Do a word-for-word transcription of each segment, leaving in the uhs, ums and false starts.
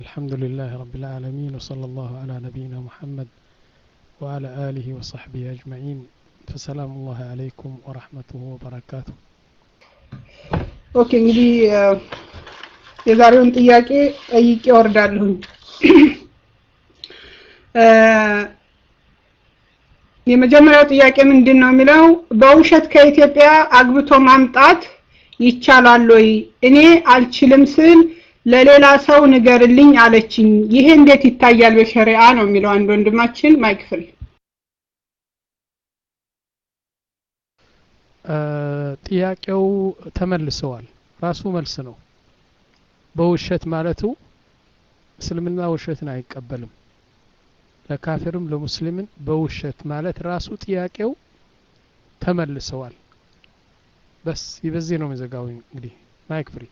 الحمد لله رب العالمين وصلى الله على نبينا محمد وعلى آله وصحبه أجمعين فسلام الله عليكم ورحمته وبركاته ኦኬ እንግዲህ የዛሬውን ጥያቄ ጠይቄ ወርዳለሁኝ የመጀመሪያው ጥያቄ ምንድነው የሚለው በውሸት ከኢትዮጵያ አግብቶ ማምጣት ይቻላል ወይ እኔ አልችልም ስል ለሌላ ሰው ንገርልኝ አለችኝ ይሄ እንዴት ይታያል በሸሪዓ ነው የሚለው አንድ ወንድማችን ማይክፍል ጥያቄው ተመልሰዋል ራሱ መልስ ነው በውሸት ማለቱ እስልምና ውሸትን አይቀበልም ለካፊርም ለሙስሊምን በውሸት ማለት ራሱ ጥያቄው ተመልሰዋል በስ ይበዚህ ነው መዘጋው እንግዲህ ማይክ ፍሪ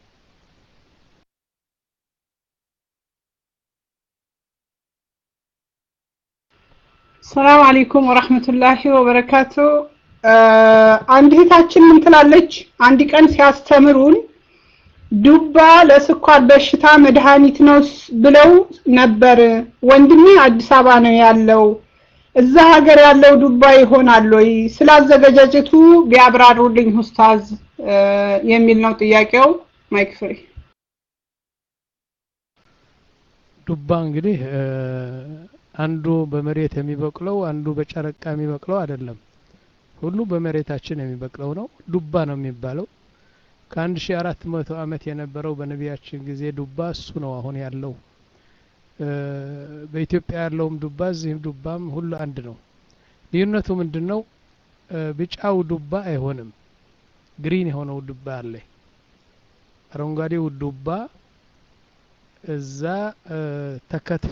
ሰላም አለይኩም ወራህመቱላሂ ወበረካቱ አንድ እህታችን ምን ትላለች አንድ ቀን ሲያስተምሩን ዱባ ለስኳር በሽታ መድኃኒት ነው ብለው ነበር ወንድሜ አዲስ አበባ ነው ያለው እዛ ሀገር ያለው ዱባ ይሆናል ወይ ስላዘገጃጀቱ ቢያብራሩልኝ ኡስታዝ የሚል ነው ጥያቄው ማይክ ፍሪ ዱባ እንግዲህ አንዱ በመሬት የሚበቅለው አንዱ በጨረቃ የሚበቅለው አይደለም ሁሉ በመሬታችን የሚበቅለው ነው ዱባ ነው የሚባለው ከ1400 አመት የነበረው በነቢያችን ጊዜ ዱባ እሱ ነው አሁን ያለው በኢትዮጵያ ያለውም ዱባ እዚህም ዱባም ሁሉ አንድ ነው ልዩነቱ ምንድነው ቢጫው ዱባ አይሆንም ግሪን የሆነው ዱባ አለ አረንጓዴው ዱባ እዛ ተከትፎ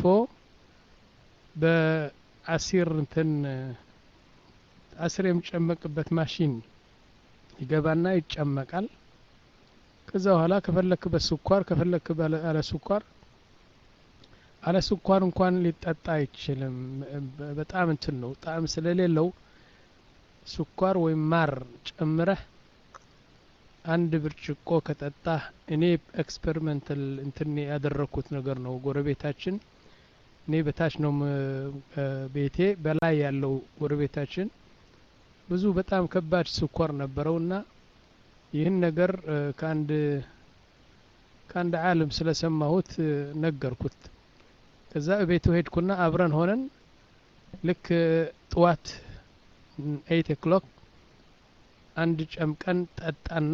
በአሲር እንትን አስር የሚጨመቅበት ማሽን ይገባና ይጨመቃል ከዛ በኋላ ከፈለክ በስኳር ከፈለክ ባለ ስኳር አለ ስኳር እንኳን ሊጠጣ አይችልም በጣም እንትን ነው ጣዕም ስለሌለው ስኳር ወይ ማር ጨምረህ አንድ ብርጭቆ ከጠጣ እኔ ኤክስፐሪመንታል እንትን ያደረኩት ነገር ነው ጎረቤታችን እኔ በታች ነው ቤቴ በላይ ያለው ጎረቤታችን ብዙ በጣም ከባድ ስኳር ነበረውና ይህን ነገር ከአንድ ከአንድ ዓለም ስለሰማሁት ነገርኩት ከዛ ቤቱ ሄድኩና አብረን ሆነን ልክ ጥዋት eight o'clock አንድ ጨምቀን ጠጣና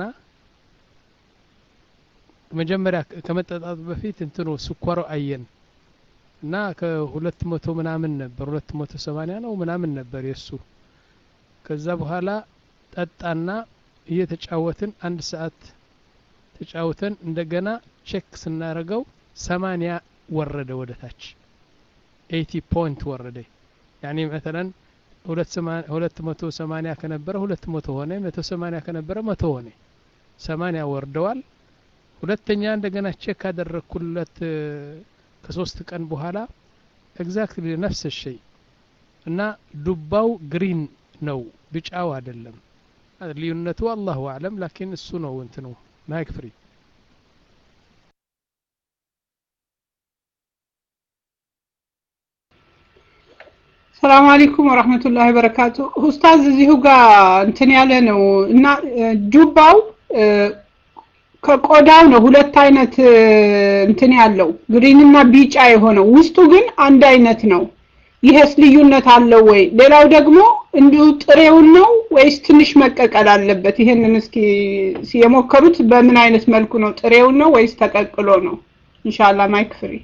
መጀመሪያ ከመጠጣቱ በፊት እንትኑ ስኳሩ አየን እና ከ200 ምናምን ነበር ሁለት መቶ ሰማንያ ነው ምናምን ነበር የሱ ከዛ በኋላ ጠጣና እየተጫወትን አንድ ሰዓት ተጫውተን እንደገና ቼክ ስናረገው ሰማንያ ወረደ ወደታች eighty ፖይንት ወረደ ያኒ مثلا ሁለት መቶ ሰማንያ ከነበረ ሁለት መቶ ሆነ መቶ ሰማንያ ከነበረ መቶ ሆነ ሰማንያ ወርደዋል ሁለተኛ እንደገና ቼክ አደረኩለት ከሶስት ቀን በኋላ ኤግዛክትሊ ነፍስ الشيء እና ዱባው ግሪን ነው ቢጫው አይደለም ልዩነቱ አላሁ አለም ላኪን እሱ ነው እንትኑ ማይክ ፍሪ ሰላም አለይኩም ወራህመቱላሂ ወበረካቱ ኡስታዝ እዚሁ ጋር እንትን ያለ ነው እና ዱባው ከቆዳው ነው ሁለት አይነት እንትን ያለው ግሪንና ቢጫ የሆነው ውስጡ ግን አንድ አይነት ነው ይሄስ ልዩነት አለው ወይ ሌላው ደግሞ እንዲሁ ጥሬውን ነው ወይስ ትንሽ መቀቀል አለበት ይሄንን እስኪ ሲየሞከሩት በምን አይነት መልኩ ነው ጥሬውን ነው ወይስ ተቀቅሎ ነው ኢንሻአላህ ማይክ ፍሪ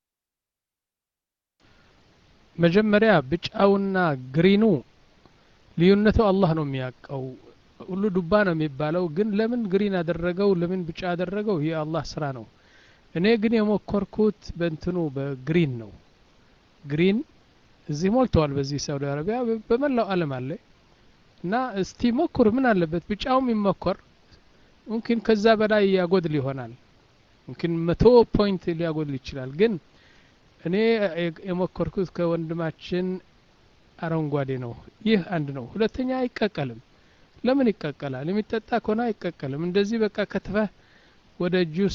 መጀመሪያ ቢጫውና ግሪኑ ልዩነቱ አላህ ነው የሚያቀው ሁሉ ዱባ ነው የሚባለው ግን ለምን ግሪን አደረገው ለምን ቢጫ አደረገው ይሄ አላህ ስራ ነው እኔ ግን የሞከርኩት በእንትኑ በግሪን ነው ግሪን እዚህ ሞልቷል በዚህ ሳውዲ አረቢያ በመላው ዓለም አለ እና እስቲ ሞክሩ ምን አለበት ቢጫውም ይሞከር ممكن ከዛ በላይ ያጎድል ይሆናል ممكن መቶ ፖይንት ሊያጎድል ይችላል ግን እኔ የሞከርኩት ከወንድማችን አረንጓዴ ነው ይህ አንድ ነው ሁለተኛ አይቀቀልም ለምን ይቀቀላል የሚጠጣ ከሆነ አይቀቀልም እንደዚህ በቃ ከተፈ ወደ ጁስ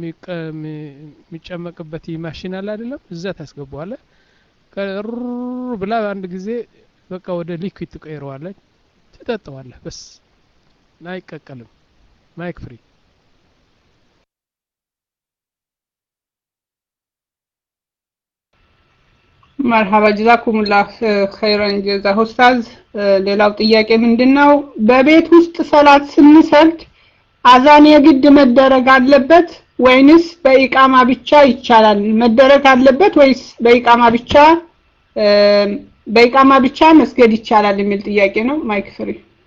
የሚጨመቅበት ማሽን አለ አይደለም እዛ ታስገባዋለህ ከሩ ብላ አንድ ጊዜ በቃ ወደ ሊኩዊድ ትቀይረዋለህ ትጠጣዋለህ በስ አይቀቀልም ማይክ ፍሪ مرحبا جزاكم الله خيرا جزاه استاذ ሌላው ጥያቄ ምንድነው በቤት ውስጥ ሰላት ስንሰግድ አዛን የግድ መደረግ አለበት ወይንስ በኢቃማ ብቻ ይቻላል መደረግ አለበት ወይስ በኢቃማ ብቻ በኢቃማ ብቻ መስገድ ይቻላል የሚል ጥያቄ ነው ማይክ ፍሪ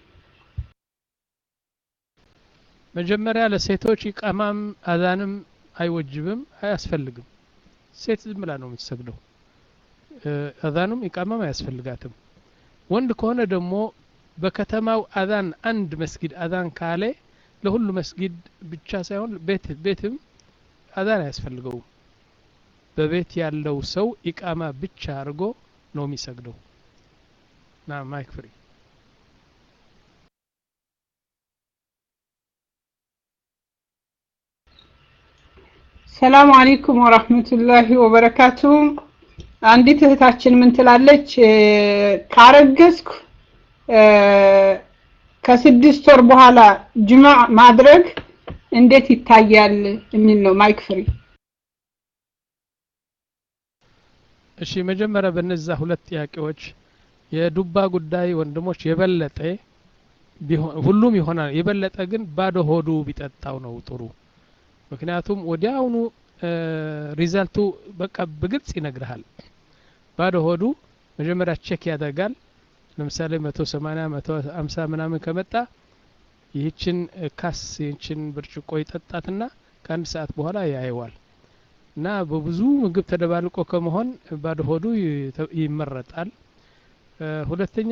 መጀመሪያ ለሴቶች ኢቃማም አዛንም አይወጅብም አያስፈልግም ሴት ዝም ብላ ነው የምትሰግደው አዛኑም ኢቃማም አያስፈልጋትም ወንድ ከሆነ ደግሞ በከተማው አዛን አንድ መስጊድ አዛን ካለ ለሁሉ መስጊድ ብቻ ሳይሆን ቤት ቤትም አዛን አያስፈልገው በቤት ያለው ሰው ኢቃማ ብቻ አድርጎ ነው የሚሰግደው ና ማይክ ፍሪ ሰላም አለይኩም ወራህመቱላሂ ወበረካቱ አንዲት እህታችን ምን ትላለች ካረገዝኩ ከስድስት ወር በኋላ ጅማዕ ማድረግ እንዴት ይታያል የሚል ነው ማይክ ፍሪ እሺ መጀመሪያ በነዛ ሁለት ጥያቄዎች የዱባ ጉዳይ ወንድሞች የበለጠ ሁሉም ይሆናል የበለጠ ግን ባዶ ሆዱ ቢጠጣው ነው ጥሩ ምክንያቱም ወዲያውኑ ሪዛልቱ በቃ በግልጽ ይነግርሃል ባዶ ሆዱ መጀመሪያ ቼክ ያደርጋል ለምሳሌ መቶ ሰማንያ መቶ ሃምሳ ምናምን ከመጣ ይህችን ካስ ይህችን ብርጭቆ ይጠጣትና ከአንድ ሰዓት በኋላ ያየዋል እና በብዙ ምግብ ተደባልቆ ከመሆን ባዶ ሆዱ ይመረጣል ሁለተኛ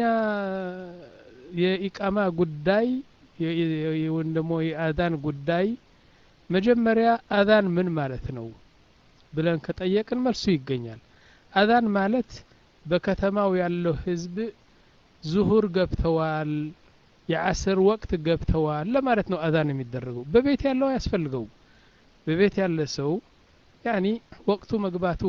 የኢቃማ ጉዳይ የወንድሞ የአዛን ጉዳይ መጀመሪያ አዛን ምን ማለት ነው ብለን ከጠየቅን መልሱ ይገኛል አዛን ማለት በከተማው ያለው ህዝብ ዙሁር ገብተዋል የዓስር ወቅት ገብተዋል ለማለት ነው አዛን የሚደረገው በቤት ያለው ያስፈልገው በቤት ያለ ሰው ያኒ ወቅቱ መግባቱ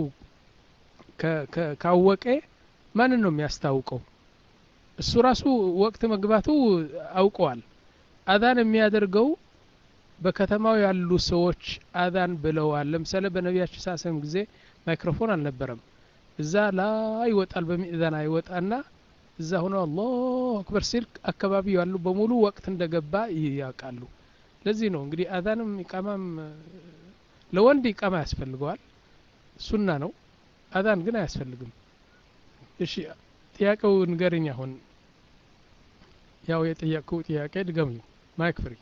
ካወቀ ማን ነው የሚያስታውቀው እሱ ራሱ ወቅት መግባቱ አውቀዋል አዛን የሚያደርገው በከተማው ያሉ ሰዎች አዛን ብለዋል ለምሳሌ በነቢያችን ሳሰም ጊዜ ማይክሮፎን አልነበረም እዛ ላይ ይወጣል በሚእዛን አይወጣና እዛ ሆኖ አላሁ አክበር ሲል አካባቢ ያሉ በሙሉ ወቅት እንደገባ ያውቃሉ ለዚህ ነው እንግዲህ አዛንም ኢቃማም ለወንድ ኢቃማ ያስፈልገዋል ሱና ነው አዛን ግን አያስፈልግም እሺ ጥያቄው ንገረኝ አሁን ያው የጠየቀው ጥያቄ ድገምኝ ማይክ ፍሪ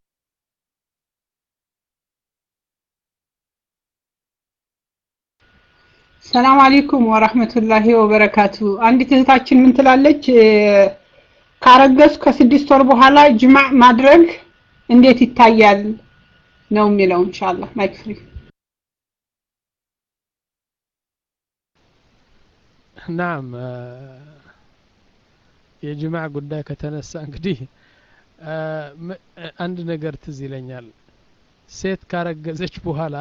ሰላም አለይኩም ወራህመቱላሂ ወበረካቱ አንዲት እህታችን ምን ትላለች ካረገዝኩ ከስድስት ወር በኋላ ጅማዕ ማድረግ እንዴት ይታያል ነው የሚለው ኢንሻአላህ ማይክ ፍሪ ናም የጅማዕ ጉዳይ ከተነሳ እንግዲህ አንድ ነገር ትዝ ይለኛል ሴት ካረገዘች በኋላ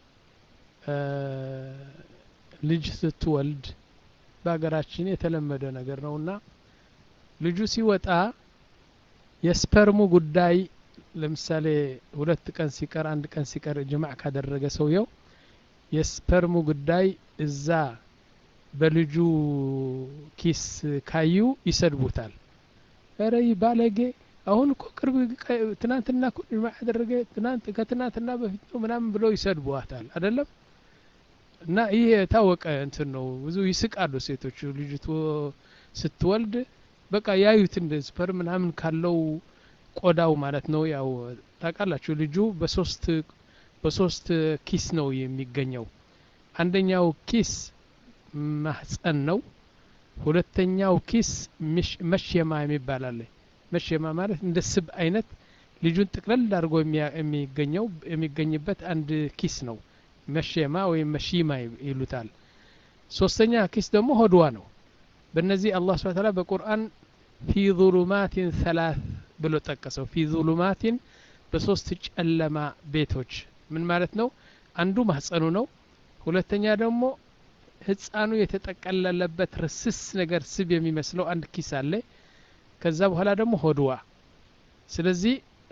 ልጅ ስትወልድ በአገራችን የተለመደ ነገር ነውና ልጁ ሲወጣ የስፐርሙ ጉዳይ ለምሳሌ ሁለት ቀን ሲቀር አንድ ቀን ሲቀር ጅማዕ ካደረገ ሰውየው የስፐርሙ ጉዳይ እዛ በልጁ ኪስ ካዩ ይሰድቡታል አረይ ባለጌ አሁን እኮ ቅርብ ትናንትና እኮ ጅማዕ ያደረገ ትናንት ከትናንትና በፊት ነው ምናምን ብለው ይሰድቡዋታል አይደለም እና ይሄ ታወቀ እንትን ነው ብዙ ይስቃሉ ሴቶች ልጅቱ ስትወልድ በቃ ያዩት እንደ ስፐርም ምናምን ካለው ቆዳው ማለት ነው ያው ታውቃላችሁ ልጁ በሶስት በሶስት ኪስ ነው የሚገኘው አንደኛው ኪስ ማህፀን ነው ሁለተኛው ኪስ መሽየማ የሚባል አለ መሽየማ ማለት እንደ ስብ አይነት ልጁን ጥቅለል አድርጎ የሚገኘው የሚገኝበት አንድ ኪስ ነው መሽየማ ወይ መሽይማ ይሉታል ሶስተኛ ኪስ ደግሞ ሆድዋ ነው በእነዚህ አላህ Subhanahu Ta'ala በቁርአን في ظلمات ثلاث ብሎ ጠቀሰው في ظلمات በሶስት ጨለማ ቤቶች ምን ማለት ነው አንዱ ማህፀኑ ነው ሁለተኛ ደግሞ ህፃኑ የተጠቀለለበት ርስስ ነገር ስብ የሚመስለው አንድ ኪስ አለ ከዛ በኋላ ደግሞ ሆድዋ ስለዚህ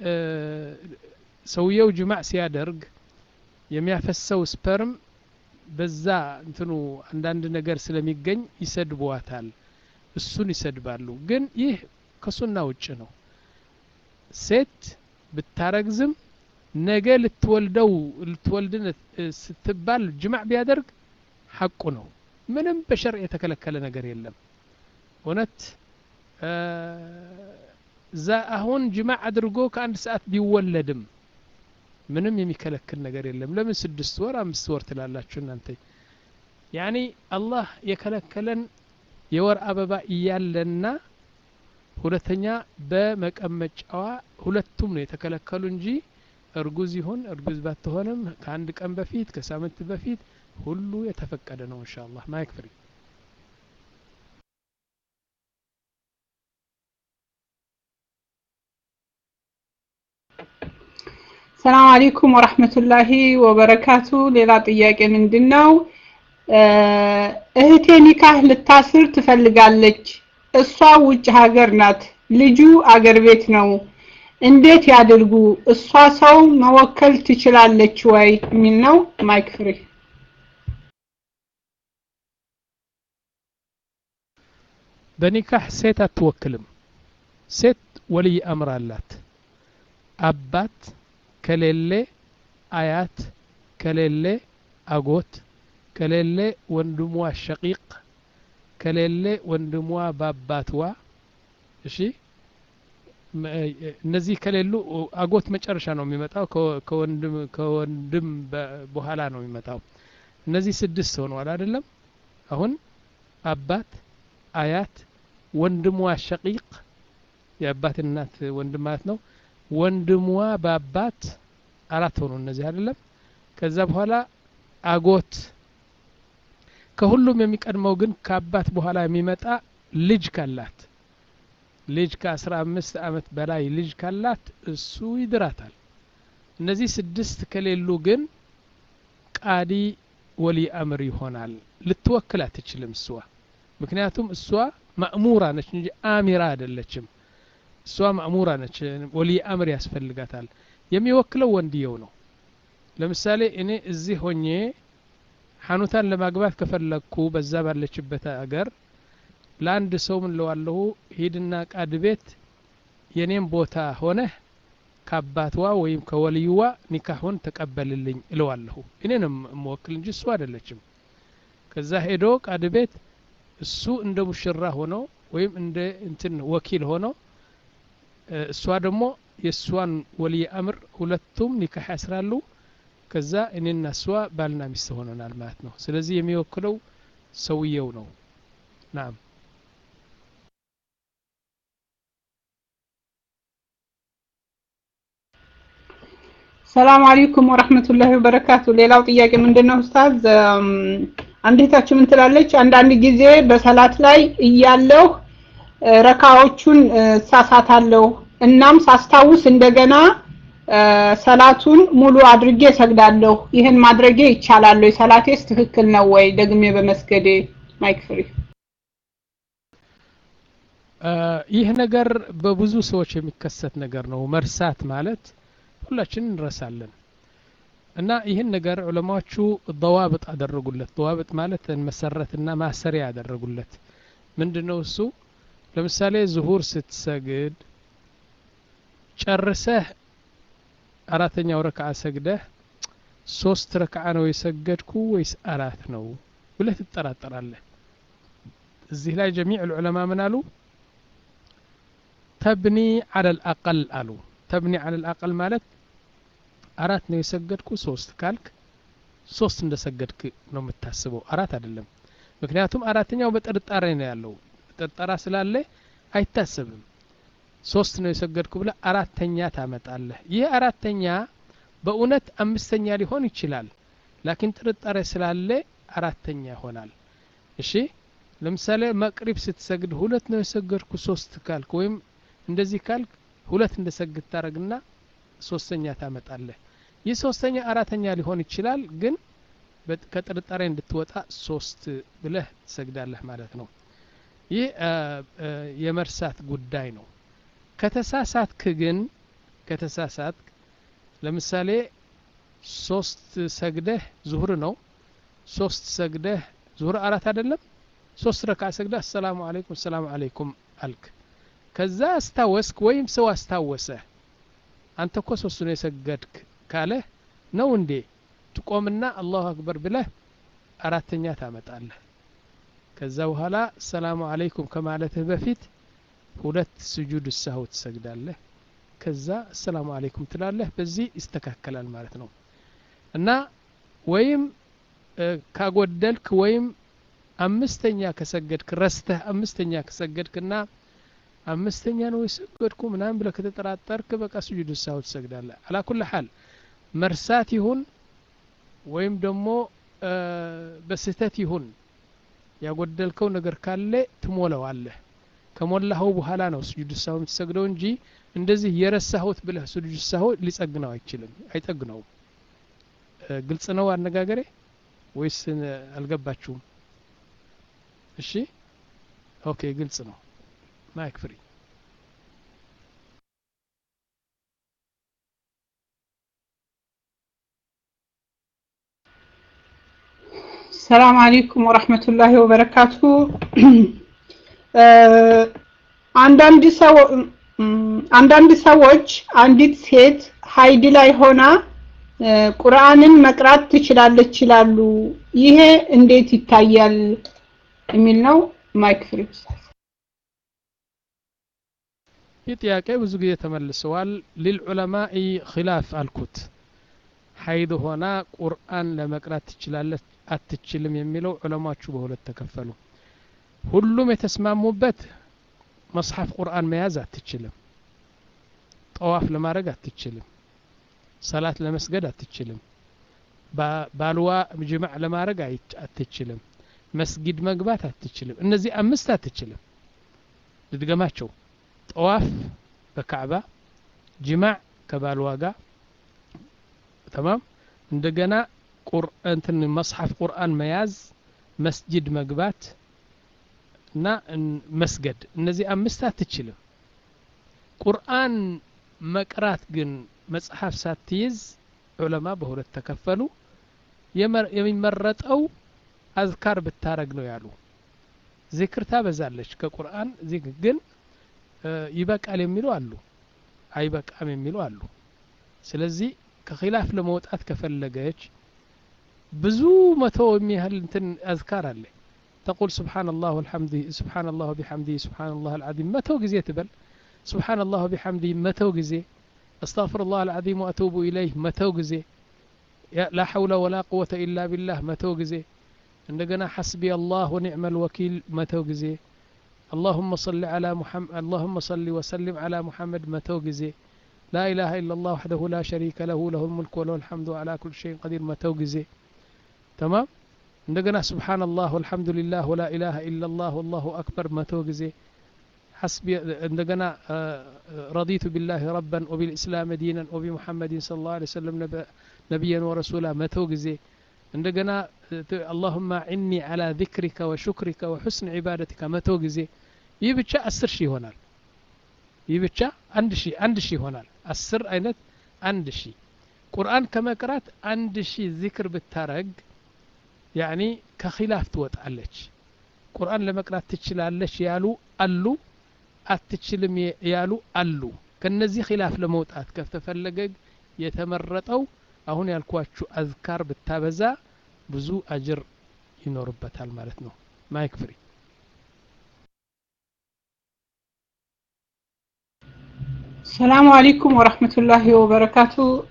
ሰውየው ጅማዕ ሲያደርግ የሚያፈሰው ስፐርም በዛ እንትኑ አንዳንድ ነገር ስለሚገኝ ይሰድቧታል እሱን ይሰድባሉ ግን ይህ ከሱና ውጭ ነው ሴት ብታረግዝም ነገ ልትወልደው ልትወልድን ስትባል ጅማዕ ቢያደርግ ሐቁ ነው ምንም በሸርዕ የተከለከለ ነገር የለም ወነት ዛ አሁን ጅማዕ አድርጎ ከአንድ ሰዓት ቢወለድም ምንም የሚከለክል ነገር የለም ለምን ስድስት ወር አምስት ወር ትላላችሁ እናንተ ያኒ አላህ የከለከለን የወር አበባ እያለና ሁለተኛ በመቀመጫዋ ሁለቱም ነው የተከለከሉ እንጂ እርጉዝ ይሁን እርጉዝ ባትሆንም ከአንድ ቀን በፊት ከሳምንት በፊት ሁሉ የተፈቀደ ነው ኢንሻአላህ ማይክ ፍሪ ሰላም አለይኩም ወራህመቱላሂ ወበረካቱ ሌላ ጥያቄ ምንድነው እህቴ ኒካህ ልታስር ትፈልጋለች እሷ ውጭ ሀገር ናት ልጁ አገር ቤት ነው እንዴት ያድርጉ እሷ ሰው መወከል ትችላለች ወይ ምን ነው ማይክ ፍሪ በኒካህ ሴት አትወክልም ሴት ወልይ አምር አላት አባት ከሌለ አያት ከሌለ አጎት ከሌለ ወንድሟ ሸቂቅ ከሌለ ወንድሟ ባባትዋ እሺ እነዚህ ከሌሉ አጎት መጨረሻ ነው የሚመጣው ከወንድም ከወንድም በኋላ ነው የሚመጣው እነዚህ ስድስት ሆነዋል አይደለም አሁን አባት አያት ወንድሟ ሸቂቅ የአባት እናት ወንድም ማለት ነው ወንድሟ ባባት አራት ሆኑ እነዚህ አይደለም ከዛ በኋላ አጎት ከሁሉም የሚቀድመው ግን ከአባት በኋላ የሚመጣ ልጅ ካላት ልጅ ከ15 አመት በላይ ልጅ ካላት እሱ ይድራታል እነዚህ ስድስት ከሌሉ ግን ቃዲ ወሊ አምር ይሆናል ልትወክል አትችልም እሷ ምክንያቱም እሷ ማእሙራ ነች እንጂ አሚራ አይደለችም እሷ ማእሙራ ነች ወሊ አምር ያስፈልጋታል የሚወክለው ወንድየው ነው ለምሳሌ እኔ እዚህ ሆኜ ሐኑታን ለማግባት ከፈለኩ በዛ ባለችበት አገር ለአንድ ሰው ምን ለዋለሁ ሄድና ቃድ ቤት የኔም ቦታ ሆነ ከአባትዋ ወይም ከወልይዋ ኒካሁን ተቀበልልኝ እለዋለሁ እኔንም መወክል እንጂ እሱ አይደለችም ከዛ ሄዶ ቃድ ቤት እሱ እንደ ሙሽራ ሆኖ ወይም እንደ እንትን ወኪል ሆኖ እሷ ደግሞ የሷን ወልይ አምር ሁለቱም ኒካህ ያስራሉ ከዛ እኔና እሷ ባልና ሚስት ሆነናል ማለት ነው ስለዚህ የሚወክለው ሰውየው ነው ናም ሰላም አለይኩም ወራህመቱላሂ ወበረካቱ ሌላው ጥያቄ ምንድነው ኡስታዝ አንዲታችሁ ምን ትላለች አንዳንድ ጊዜ በሰላት ላይ እያለሁ ረካዎቹን ሳሳታለሁ እናም ሳስታውስ እንደገና ሰላቱን ሙሉ አድርጌ ሰግዳለሁ ይሄን ማድረጌ ይቻላል ወይ ሰላቴስ ትክክል ነው ወይ ደግሜ በመስገዴ ማይክ ፍሪ ይህ ነገር በብዙ ሰዎች የሚከሰት ነገር ነው መርሳት ማለት ሁላችንም እንረሳለን እና ይህን ነገር ዑለማዎቹ ضوابط አደረጉለት ضوابط ማለት መሰረትና ማሰሪያ ያደረጉለት ምንድነው እሱ ለምሳሌ ዙሁር ስትሰግድ ጨርሰህ አራተኛው ረካዓ ሰግደህ ሶስት ረካዓ ነው የሰገድኩ ወይስ አራት ነው ብለህ ትጠራጠራለህ እዚህ ላይ جميع العلماء ምን አሉ تبني على الاقل አሉ تبني على الاقل ማለት አራት ነው የሰገድኩ ሶስት ካልክ ሶስት እንደሰገድክ ነው የምታስበው አራት አይደለም ምክንያቱም አራተኛው በጥርጣሬ ነው ያለው ጥርጣራ ስላለ አይታሰብም ሶስት ነው የሰገድኩ ብለ አራተኛ ታመጣለህ ይህ አራተኛ በእውነት አምስተኛ ሊሆን ይችላል ላኪን ጥርጣሬ ስላለ አራተኛ ይሆናል እሺ ለምሳሌ መቅሪብ ስትሰግድ ሁለት ነው የሰገድኩ ሶስት ካልክ ወይም እንደዚህ ካልክ ሁለት እንደሰግድ ታረግና ሶስተኛ ታመጣለህ ይህ ሶስተኛ አራተኛ ሊሆን ይችላል ግን ከጥርጣሬ እንድትወጣ ሶስት ብለህ ትሰግዳለህ ማለት ነው ይህ የመርሳት ጉዳይ ነው ከተሳሳትክ ግን ከተሳሳትክ ለምሳሌ ሶስት ሰግደህ ዙህር ነው ሶስት ሰግደህ ዙህር አራት አይደለም ሶስት ረካዓ ሰግደህ ሰላም አለይኩም ሰላም አለይኩም አልክ ከዛ አስታወስክ ወይም ሰው አስታወሰ አንተ እኮ ሶስት ነው የሰገድክ ካለ ነው እንዴ ትቆምና አላሁ አክበር ብለህ አራተኛ ታመጣለህ ከዛ በኋላ ሰላም አለይኩም ከማለትህ በፊት ሁለት ስጁድ ሰህው ትሰግዳለህ ከዛ ሰላም አለይኩም ትላለህ በዚህ ይስተካከላል ማለት ነው እና ወይም ካጎደልክ ወይም አምስተኛ ከሰገድክ ረስተህ አምስተኛ ከሰገድክና አምስተኛ ነው የሰገድኩ ምናምን ብለህ ከተጠራጠርክ በቃ ስጁድ ሰህው ትሰግዳለህ አላ ኩል ሐል መርሳት ይሁን ወይም ደግሞ በስህተት ይሁን ያጎደልከው ነገር ካለ ትሞላዋለህ ከሞላኸው በኋላ ነው ስጁድ ሰህው የምትሰግደው እንጂ እንደዚህ የረሳሁት ብለህ ስጁድ ሰህው ሊጸግነው አይችልም አይጠግነው ግልጽ ነው አነጋገሬ ወይስ አልገባችሁም እሺ ኦኬ ግልጽ ነው ማይክ ፍሪ ሰላም አለይኩም ወራህመቱላሂ ወበረካቱ አንዳንድ ሰው አንዳንድ ሰዎች አንዲት ሴት ሀይድ ላይ ሆና ቁርአንን መቅራት ትችላለች ይላሉ ይሄ እንዴት ይታያል የሚል ነው ማይክ ፍሪ ጥያቄ ብዙ ጊዜ ተመልሰዋል للعلماء خلاف አልኩት ሀይድ ሆና ቁርአን ለመቅራት ትችላለች አትችልም የሚለው ዑለማዎቹ በሁለት ተከፈሉ ሁሉም የተስማሙበት መጽሐፍ ቁርአን መያዝ አትችልም ጠዋፍ ለማድረግ አትችልም ሰላት ለመስገድ አትችልም ባልዋ ጅማዕ ለማድረግ አትችልም መስጊድ መግባት አትችልም እነዚህ አምስት አትችልም ልድገማቸው ጠዋፍ በካዕባ ጅማዕ ከባልዋ ጋር تمام እንደገና ቁርአን መጽሐፍ ቁርአን መያዝ መስጊድ መግባት እና መስገድ እነዚህ አምስት አትችልም ቁርአን መቅራት ግን መጽሐፍ ሳትይዝ ዑለማ በሁለት ተከፈሉ የሚመረጠው አዝካር ብታረግ ነው ያሉ ዚክር ታበዛለች ከቁርአን ዚክር ግን ይበቃል የሚሉ አሉ አይበቃም የሚሉ አሉ ስለዚህ ከኺላፍ ለመውጣት ከፈለገች ብዙ መቶ የሚያህል እንትን አዝካር አለ تقول سبحان الله والحمد سبحان الله وبحمده سبحان الله العظيم متى ጊዜ ትበል سبحان الله وبحمده متى ጊዜ استغفر الله العظيم واتوب اليه متى ጊዜ لا حول ولا قوه الا بالله متى ጊዜ እንደገና حسبي الله ونعم الوكيل متى ጊዜ اللهم صل على محمد اللهم صل وسلم على محمد متى ጊዜ لا إله إلا الله وحده لا شريك له له الملك وله الحمد على كل شيء قدير متى ጊዜ تمام እንደገና سبحان الله والحمد لله ولا إله إلا الله والله أكبر متى ጊዜ حسبي እንደገና رضيت بالله ربا وبالإسلام دينا وبمحمد صلى الله عليه وسلم نبيا ورسولا متى ጊዜ እንደገና اللهم عني على ذكرك وشكرك وحسن عبادتك متى ጊዜ ይህ ብቻ አስር ሺህ ይሆናል ይህ ብቻ አንድ ሺህ አንድ ሺህ ይሆናል አስር አይነት አንድ ሺህ ቁርአን ከመቅራት አንድ ሺህ ዚክር ብታረግ ያኒ ከኺላፍ ትወጣለች ቁርአን ለመቅራት ትችላለች ያሉ አሉ አትችልም ያሉ አሉ ከነዚህ ኺላፍ ለመውጣት ከተፈለገ የተመረጠው አሁን ያልኳችሁ አዝካር ብታበዛ ብዙ አጅር ይኖርበታል ማለት ነው ማይክ ፍሪ ሰላም አለይኩም ወራህመቱላሂ ወበረካቱ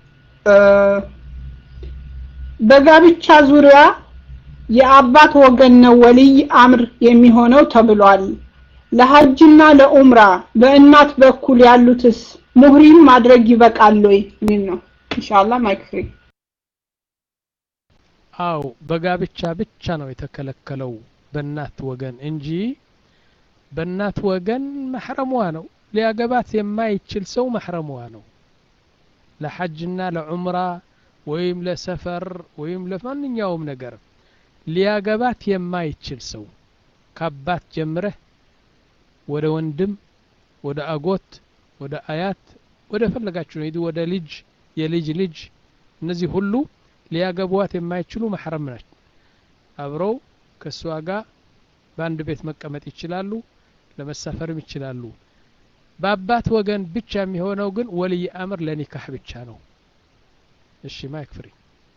በጋብቻ ዙሪያ የአባት ወገን ነው ወልይ አምር የሚሆነው ተብሏል ለሐጅና ለኡምራ በእናት በኩል ያሉትስ ሙህሪም ማድረግ ይበቃል ወይ ምን ነው ኢንሻአላህ ማይክ ፍሪ አው በጋብቻ ብቻ ነው የተከለከለው በእናት ወገን እንጂ በእናት ወገን መህረሟ ነው ሊያገባት የማይችል ሰው መህረሟ ነው ለሐጅና ለዑምራ ወይም ለሰፈር ወይም ለማንኛውም ነገር ሊያገባት የማይችል ሰው ከአባት ጀምረህ ወደ ወንድም ወደ አጎት ወደ አያት ወደ ፈለጋችሁ ነው ወደ ልጅ የልጅ ልጅ እነዚህ ሁሉ ሊያገቧት የማይችሉ መሐረም ናቸው አብረው ከሷ ጋር በአንድ ቤት መቀመጥ ይችላሉ ለመሳፈርም ይችላሉ በአባት ወገን ብቻ የሚሆነው ግን ወልይ አምር ለኒካህ ብቻ ነው እሺ ማይክ ፍሪ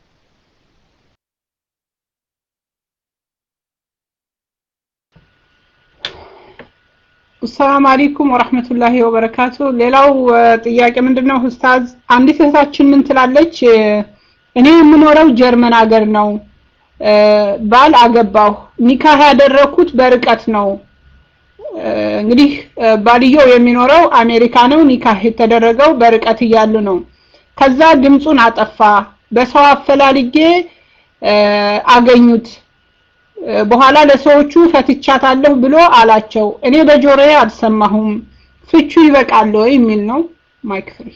السلام عليكم ورحمة الله وبركاته ሌላው ጥያቄ ምንድነው ኡስታዝ አንዲት እህታችን ምን ትላለች እኔ የምኖረው ጀርመን ሀገር ነው ባል አገባሁ ኒካህ ያደረኩት በርቀት ነው እንግዲህ ባልየው የሚኖረው አሜሪካ ነው ኒካህ የተደረገው በርቀት እያሉ ነው ከዛ ድምጹን አጠፋ በሰው አፈላልጌ አገኙት በኋላ ለሰዎቹ ፈትቻታለሁ ብሎ አላቸው እኔ በጆሮዬ አልሰማሁም ፍቹ ይበቃል ወይ የሚል ነው ማይክ ፍሪ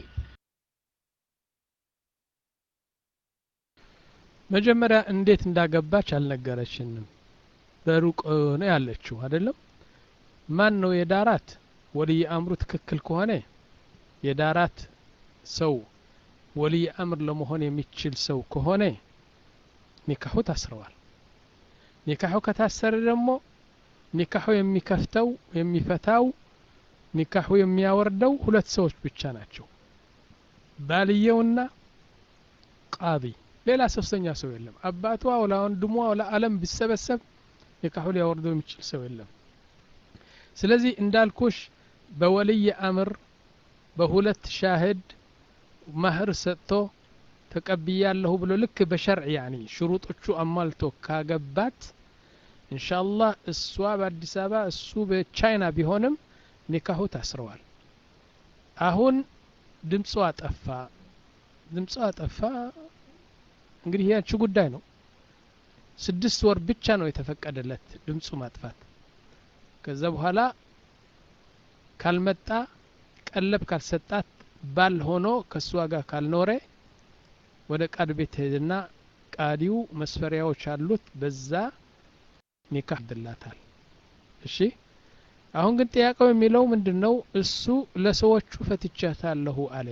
መጀመሪያ እንዴት እንዳገባች አልነገረችንም በሩቅ ነው ያለችው አይደለም ማን ነው የዳራት ወልይ አምሩ ትክክል ከሆነ የዳራት ሰው ወልይ አምር ለመሆን የሚችል ሰው ከሆነ ኒካሁ ታስረዋል ኒካሁ ከታሰረ ደግሞ ኒካሁ የሚከፍተው የሚፈታው ኒካሁ የሚያወርደው ሁለት ሰዎች ብቻ ናቸው ባልየውና ቃዲ ሌላ ሶስተኛ ሰው የለም አባቷ ወላ ወንድሟ ወላ ዓለም ቢሰበሰብ ኒካሁ ሊያወርደው የሚችል ሰው የለም ስለዚህ እንዳልኩሽ በወልይ አምር በሁለት ሻሂድ ማህር ሰጥቶ ተቀብያለሁ ብሎ ልክ በሸርዕ ያኒ ሽሩጦቹ አሟልቶ ካገባት ኢንሻአላህ እሷ በአዲስ አበባ እሱ በቻይና ቢሆንም ኒካሁ ታስረዋል አሁን ድምጿ አጠፋ ድምጿ አጠፋ እንግዲህ ያቺ ጉዳይ ነው ስድስት ወር ብቻ ነው የተፈቀደለት ድምጹ ማጥፋት ከዛ በኋላ ካልመጣ ቀለብ ካልሰጣት ባል ሆኖ ከሷ ጋር ካልኖረ ወደ ቃድ ቤት ሄድና ቃዲው መስፈሪያዎች አሉት በዛ ኒካህ ይደላታል እሺ አሁን ግን ጥያቄው የሚለው ምንድነው እሱ ለሰዎቹ ፈትቻታለሁ አለ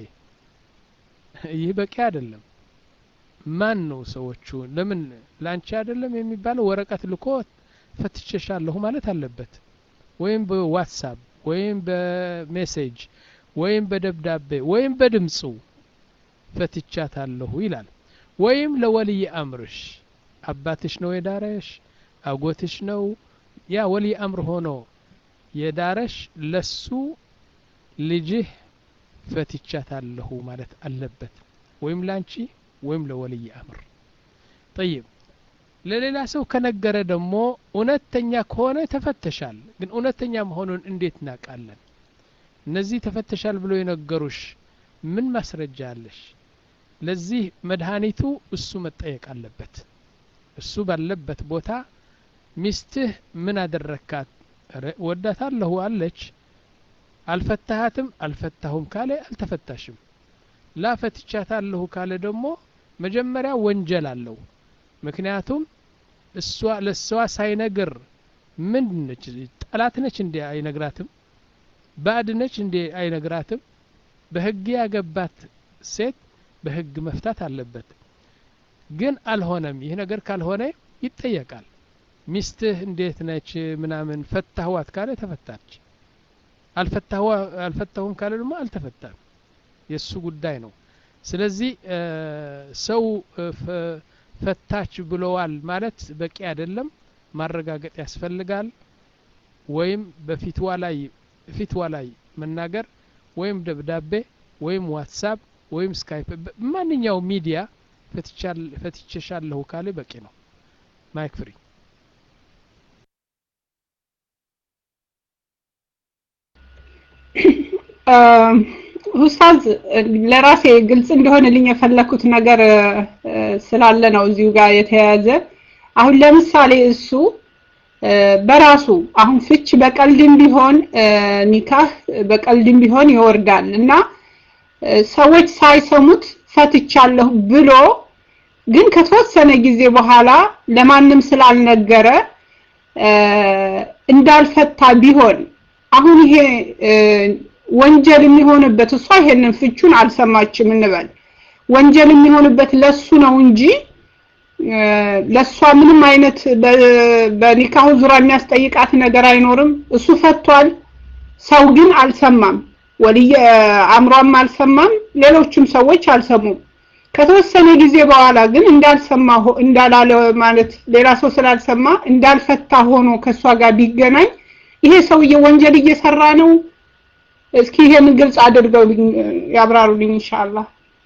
ይህ በቂ አይደለም ማን ነው ሰዎቹ ለምን ላንቺ አይደለም የሚባለው ወረቀት ልኮ ፈትቼሻለሁ ማለት አለበት ወይም በዋትስአፕ ወይም በሜሴጅ ወይም በደብዳቤ ወይም በድምጹ ፈትቻታለሁ ይላል ወይም ለወልይ አምርሽ አባትሽ ነው የዳረሽ አጎትሽ ነው ያ ወልይ አምር ሆኖ የዳረሽ ለሱ ልጅህ ፈትቻታለሁ ማለት አለበት ወይም ላንቺ ወይም ለወልይ አምር طيب ለሌላ ሰው ከነገረ ደግሞ እውነተኛ ከሆነ ተፈተሻል ግን እውነተኛ መሆኑን እንዴት እናቃለን እነዚህ ተፈተሻል ብሎ የነገሩሽ ምን ማስረጃ አለሽ ለዚህ መድኃኒቱ እሱ መጠየቅ አለበት እሱ ባለበት ቦታ ሚስትህ ምን አደረካት ወዳታለሁ አለች አልፈታሃትም አልፈታሁም ካለ አልተፈታሽም ላ ፈትቻታለሁ ካለ ደግሞ መጀመሪያ ወንጀል አለው ምክንያቱም እሷ ለሷ ሳይነግር ምን ነች ጠላት ነች እንዴ አይነግራትም ባድ ነች እንዴ አይነግራትም በህግ ያገባት ሴት በህግ መፍታት አለበት ግን አልሆነም ይሄ ነገር ካልሆነ ይጠየቃል ሚስትህ እንዴት ነች ምናምን ፈታህዋት ካለ ተፈታች አልፈታህዋ አልፈታሁም ካለ ደግሞ አልተፈታም የሱ ጉዳይ ነው ስለዚህ ሰው ፈታች ብለዋል ማለት በቂ አይደለም ማረጋገጥ ያስፈልጋል ወይም በፊትዋ ላይ ፊትዋ ላይ መናገር ወይም ደብዳቤ ወይም ዋትስአፕ ወይም ስካይፕ ማንኛው ሚዲያ ፈትቻል ፈትቼሻለሁ ካለ በቂ ነው ማይክ ፍሪ ኡስታዝ ለራሴ ግልጽ እንደሆነልኝ የፈለኩት ነገር ስላለ ነው እዚሁ ጋር የተያያዘ አሁን ለምሳሌ እሱ በራሱ አሁን ፍች በቀልድም ቢሆን ኒካህ በቀልድም ቢሆን ይወርዳል እና ሰዎች ሳይሰሙት ፈትቻለሁ ብሎ ግን ከተወሰነ ጊዜ በኋላ ለማንም ስላልነገረ እንዳልፈታ ቢሆን አሁን ይሄ ወንጀል የሚሆንበት እሷ ይሄንን ፍቹን አልሰማችም እንበል ወንጀል የሚሆንበት ለሱ ነው እንጂ ለሷ ምንም አይነት በኒካሁ ዙራ የሚያስጠይቃት ነገር አይኖርም እሱ ፈቷል ሰው ግን አልሰማም ወልየ አምሯም አልሰማም ሌሎችም ሰዎች አልሰሙም ከተወሰነ ጊዜ በኋላ ግን እንዳልሰማው እንዳላለ ማለት ሌላ ሰው ስላልሰማ እንዳልፈታ ሆኖ ከሷ ጋር ቢገናኝ ይሄ ሰውዬ ወንጀል እየሰራ ነው እስኪ ይሄን ግልጽ አድርገው ያብራሩልኝ ኢንሻአላህ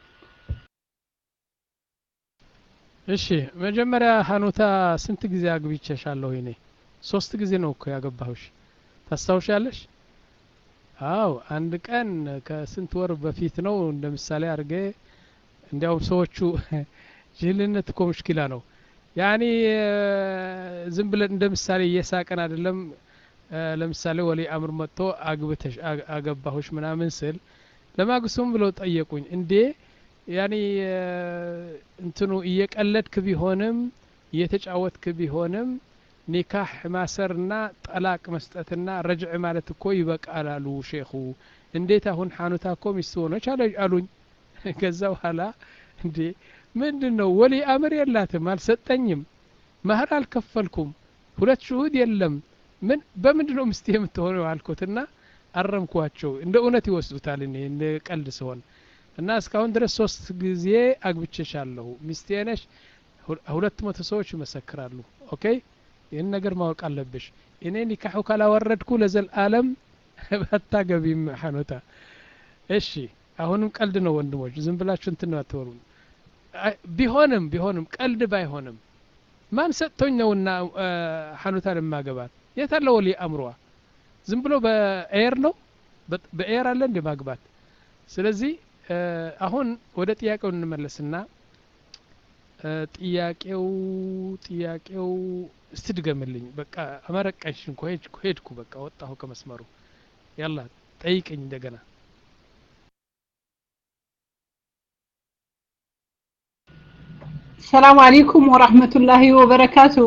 እሺ መጀመሪያ ሐኑታ ስንት ጊዜ አግብቼሻለሁ እኔ ሶስት ጊዜ ነው እኮ ያገባሁሽ ታስታውሻለሽ አው አንድ ቀን ከስንት ወር በፊት ነው እንደምሳሌ አርገ እንዲያው ሰዎቹ ጅልነት እኮ ሙሽኪላ ነው ያኒ ዝም ብለን እንደምሳሌ እየሳቀን አይደለም ለምሳሌ ወሊ አምር መጥቶ አግብተሽ አገባሁሽ ምናምን ስል ለማግስቱም ብለው ጠየቁኝ እንዴ ያኒ እንትኑ እየቀለድክ ቢሆንም እየተጫወትክ ቢሆንም ኒካህ ማሰርና ጠላቅ መስጠትና ረጅዕ ማለት እኮ ይበቃል አሉ ሼኹ እንዴት አሁን ሐኑታ እኮ ሚስት ሆነች አሉኝ ከዛ በኋላ እንዴ ምንድነው ወሊ አምር የላትም አልሰጠኝም ማህር አልከፈልኩም ሁለት ሹሁድ የለም ምን በምንድነው ሚስት የምትሆነው አልኩትና አረምኳቸው እንደ እውነት ይወስዱታል እኔ እንደ ቀልድ ሲሆን እና እስካሁን ድረስ ሶስት ጊዜ አግብቼሻለሁ ሚስቴ ነሽ ሁለት መቶ ሰዎች ይመሰክራሉ ኦኬ ይሄን ነገር ማወቅ አለብሽ እኔ ኒካሁ ካላወረድኩ ለዘል ዓለም አታገቢም ሐኑታ እሺ አሁንም ቀልድ ነው ወንድሞች ዝም ብላችሁ እንትን ነው አትወሩ ቢሆንም ቢሆንም ቀልድ ባይሆንም ማን ሰጥቶኝ ነውና ሐኑታ ለማገባት የታለ ወሊ አምሯ ዝም ብሎ በኤር ነው በኤር አለ እንደ ማግባት ስለዚህ አሁን ወደ ጥያቄው እንመለስና ጥያቄው ጥያቄው استدغمልኝ በቃ አመረቀሽን ኮሄድ ኮሄድኩ በቃ ወጣሁ ከመስመሩ ያላ ጠይቀኝ እንደገና ሰላም አለይኩም ወራህመቱላሂ ወበረካቱ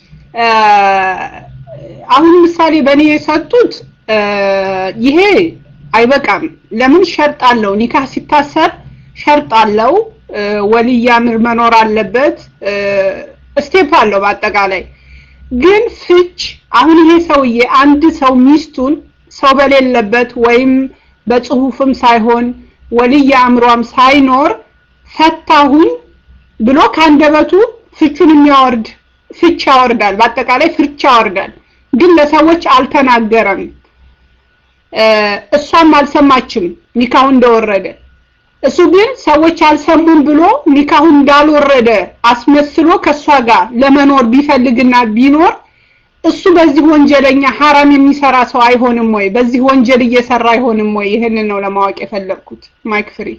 አሁን ምሳሌ በኔ የሰጡት ይሄ አይበቃም ለምን ሸርጥ አለው ኒካህ ሲታሰር ሸርጥ አለው ወልያ ምር መኖር አለበት ስቴፕ አለው በአጠቃላይ ግን ፍች አሁን ይሄ ሰውዬ አንድ ሰው ሚስቱን ሰው በሌለበት ወይም በጽሁፍም ሳይሆን ወልያ አምሯም ሳይኖር ፈታሁን ብሎ ካንደበቱ ፍቹን የሚያወርድ ፍቻ ያወርዳል በአጠቃላይ ፍቻ ያወርዳል ግን ለሰዎች አልተናገረም እሷም አልሰማችም ኒካሁ እንደወረደ እሱ ግን ሰዎች አልሰሙም ብሎ ኒካሁ እንዳልወረደ አስመስሎ ከሷ ጋር ለመኖር ቢፈልግና ቢኖር እሱ በዚህ ወንጀለኛ حرام የሚሰራ ሰው አይሆንም ወይ በዚህ ወንጀል እየሰራ አይሆንም ወይ ይሄንን ነው ለማወቅ የፈለኩት ማይክ ፍሪ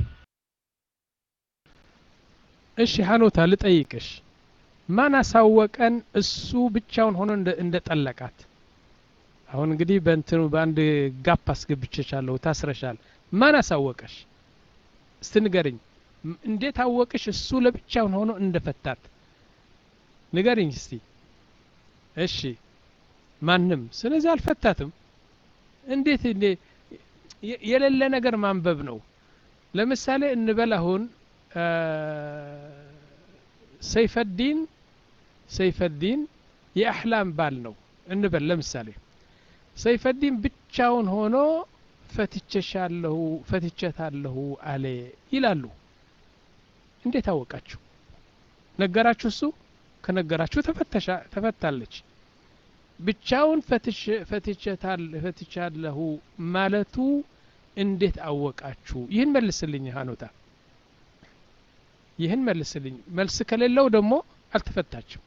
እሺ ሐኑታ ልጠይቅሽ ማን አሳወቀን እሱ ብቻውን ሆኖ እንደ ጠለቃት አሁን እንግዲህ በእንትኑ በአንድ ጋፕ አስገብቼሻለሁ ታስረሻል ማን አሳወቀሽ ስትንገርኝ እንዴት አወቅሽ እሱ ለብቻው ሆኖ እንደፈታት ንገርኝ እስቲ እሺ ማንንም ስለዚህ አልፈታትም እንዴት እንዴ የሌለ ነገር ማንበብ ነው ለምሳሌ እንበላሁን ሰይፈዲን ሰይፈዲን የአህላም ባል ነው እንበል ለምሳሌ ሰይፈዲን ብቻውን ሆኖ ፈትቸሻለሁ ፈትቸታለሁ አለ ይላሉ እንዴት አወቃችሁ ነገራችሁ እሱ ከነገራችሁ ተፈተሻ ተፈታለች ብቻውን ፈትሽ ፈትቸታል ፈትቻለሁ ማለቱ እንዴት አወቃችሁ ይህን መልስልኝ ሐኑታ ይህን መልስልኝ መልስ ከሌለው ደግሞ አልተፈታችም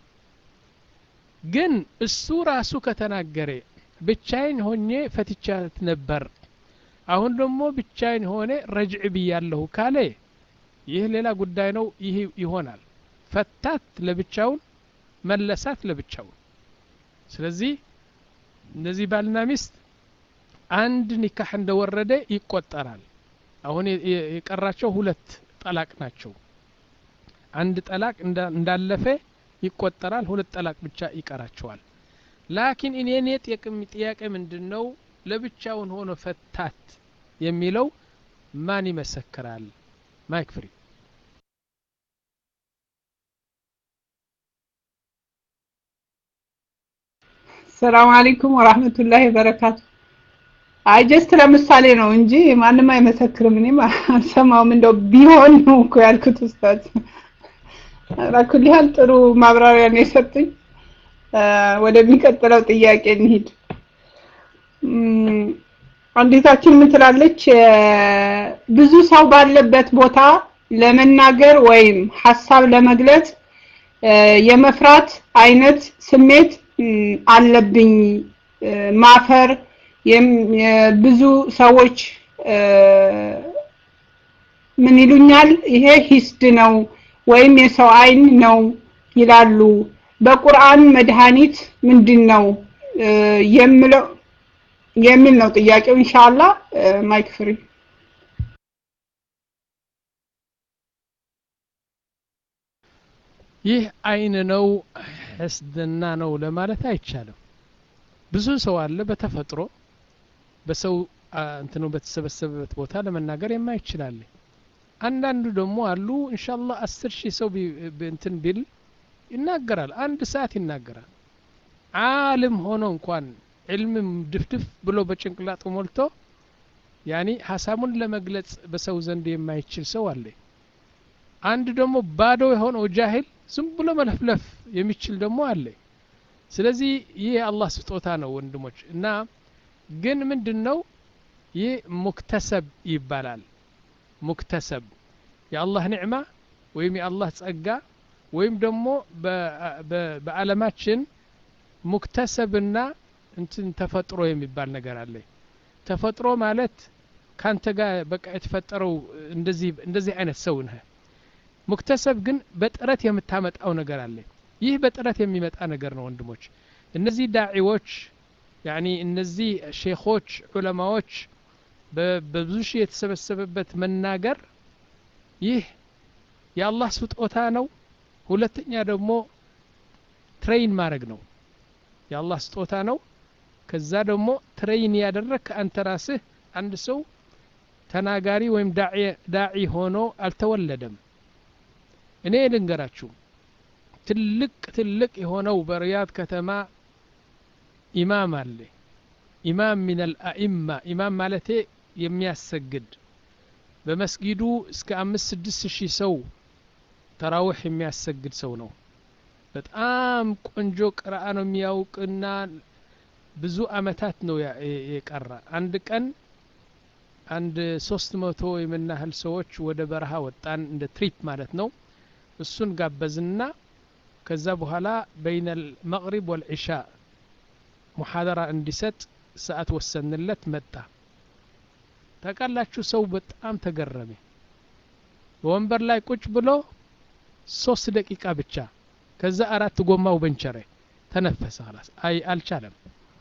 ግን እሱ ራሱ ከተናገረ ብቻዬን ሆኜ ፈትቻት ነበር አሁን ደግሞ ብቻዬን ሆነ ረጅዕ ብያለሁ ካለ ይህ ሌላ ጉዳይ ነው ይህ ይሆናል ፈታት ለብቻው መለሳት ለብቻው ስለዚህ እነዚህ ባልና ሚስት አንድ ኒካህ እንደወረደ ይቆጠራል አሁን የቀራቸው ሁለት ጠላቅ ናቸው አንድ ጠላቅ እንዳለፈ ይቆጠራል ሁለት ጠላቅ ብቻ ይቀራቸዋል ላኪን እኔ ጥያቄ ጥያቄ ምንድነው ለብቻውን ሆኖ ፈታት የሚለው ማን ይመሰክራል ማይክ ፍሪ ሰላም አለይኩም ወራህመቱላሂ ወበረካቱ አይ ጀስት ለምሳሌ ነው እንጂ ማንንም አይመሰክርም እኔ አልሰማውም እንደው ቢሆን ነው እኮ ያልኩት ኡስታዝ ራኩል ያህል ጥሩ ማብራሪያ ነው የሰጡኝ ወደሚቀጥለው ጥያቄ እንሂድ አንዲታችን ምን ትላለች ብዙ ሰው ባለበት ቦታ ለመናገር ወይም ሐሳብ ለመግለጽ የመፍራት አይነት ስሜት አለብኝ ማፈር ብዙ ሰዎች ምን ይሉኛል ይሄ ሂስድ ነው ወይም የሰው አይን ነው ይላሉ በቁርአን መድኃኒት ምንድነው የሚለው የሚል ነው ጥያቄው ኢንሻአላህ ማይክ ፍሪ ይህ አይን ነው ህስድና ነው ለማለት አይቻልም ብዙ ሰው አለ በተፈጥሮ በሰው እንትኑ በተሰበሰበበት ቦታ ለመናገር የማይችላል አንዳንዱ ደግሞ አሉ ኢንሻአላህ አስር ሺህ ሰው እንትን ቢል ይናገራል አንድ ሰዓት ይናገራል ዓለም ሆኖ እንኳን علم ድፍድፍ ብሎ በጭንቅላቱ ሞልቶ ያኒ ሐሳቡን ለመግለጽ በሰው ዘንድ የማይችል ሰው አለ አንድ ደግሞ ባዶ የሆነው ጃሂል ዝም ብሎ መለፍለፍ የሚችል ደግሞ አለ ስለዚህ ይሄ አላህ ስጦታ ነው ወንድሞች እና ግን ምንድነው ይህ ሙክተሰብ ይባላል ሙክተሰብ የአላህ ኒዕማ ወይም የአላህ ጸጋ ወይም ደግሞ በዓለማችን ሙክተሰብና እንትን ተፈጥሮ የሚባል ነገር አለ ተፈጥሮ ማለት ካንተ ጋር በቃ የተፈጠረው እንደዚህ እንደዚህ አይነት ሰው ነህ ሙክተሰብ ግን በጥረት የምታመጣው ነገር አለ ይህ በጥረት የሚመጣ ነገር ነው ወንድሞች እነዚህ ዳዒዎች ያኒ እነዚህ ሼኾች ዑለማዎች በብዙ ሺህ የተሰበሰበበት መናገር ይህ የአላህ ስጦታ ነው ሁለተኛ ደግሞ ትሬን ማድረግ ነው የአላህ ስጦታ ነው ከዛ ደግሞ ትሬን ያደረክ አንተ ራስህ አንድ ሰው ተናጋሪ ወይም ዳዒ ዳዒ ሆኖ አልተወለደም እኔ ልንገራችሁ ትልቅ ትልቅ የሆነው በሪያድ ከተማ ኢማም አለ ኢማም من الائمه ኢማም ማለቴ የሚያሰግድ በመስጊዱ እስከ አምስት ስድስት ሺህ ሰው ተራዊህ የሚያሰግድ ሰው ነው በጣም ቆንጆ ቅራአ ነው የሚያውቅና ብዙ አመታት ነው የቀራ አንድ ቀን አንድ ሶስት መቶ የምናህል ሰዎች ወደ በረሃ ወጣን እንደ ትሪፕ ማለት ነው እሱን ጋበዝና ከዛ በኋላ بين المغرب والعشاء محاضرة እንዲሰጥ ሰዓት ወሰንለት መጣ ታቃላችሁ ሰው በጣም ተገረመ ወንበር ላይ ቁጭ ብሎ ሶስት ደቂቃ ብቻ ከዛ አራት ጎማው በንቸረ ተነፈሰ خلاص አይ አልቻለም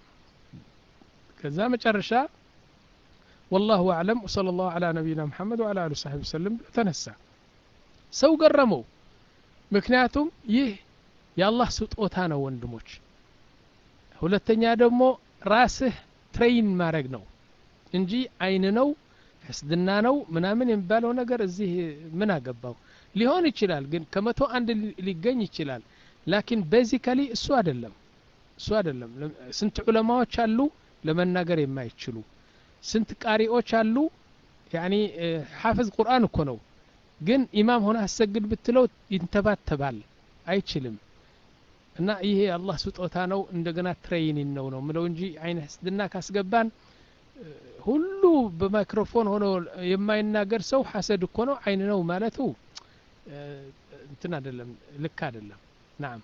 ከዛ መጨረሻ والله اعلم وصلى الله على نبينا محمد وعلى اله وصحبه وسلم ተነሳ ሰው ገረመው ምክንያቱም ይህ የአላህ ስጦታ ነው ወንድሞች ሁለተኛ ደግሞ ራስህ ትሬን ማድረግ ነው እንጂ አይን ነው ህስድና ነው ምናምን የሚባለው ነገር እዚህ ምን አገባው ሊሆን ይችላል ግን ከመቶ አንድ ሊገኝ ይችላል ላኪን ቤዚካሊ እሱ አይደለም እሱ አይደለም ስንት ዑለማዎች አሉ ለመናገር የማይችሉ ስንት ቃሪዎች አሉ ያኒ ሐፍዝ ቁርአን እኮ ነው ግን ኢማም ሆነ አሰግድ ብትለው ይንተባተባል አይችልም እና ይሄ አላህ ስጦታ ነው እንደገና ትሬኒንግ ነው ነው ምለው እንጂ አይነ ህስድና ካስገባን ሁሉ በማይክሮፎን ሆኖ የማይናገር ሰው ሐሰድ እኮ ነው አይን ነው ማለቱ እንትን አይደለም ልክ አይደለም نعم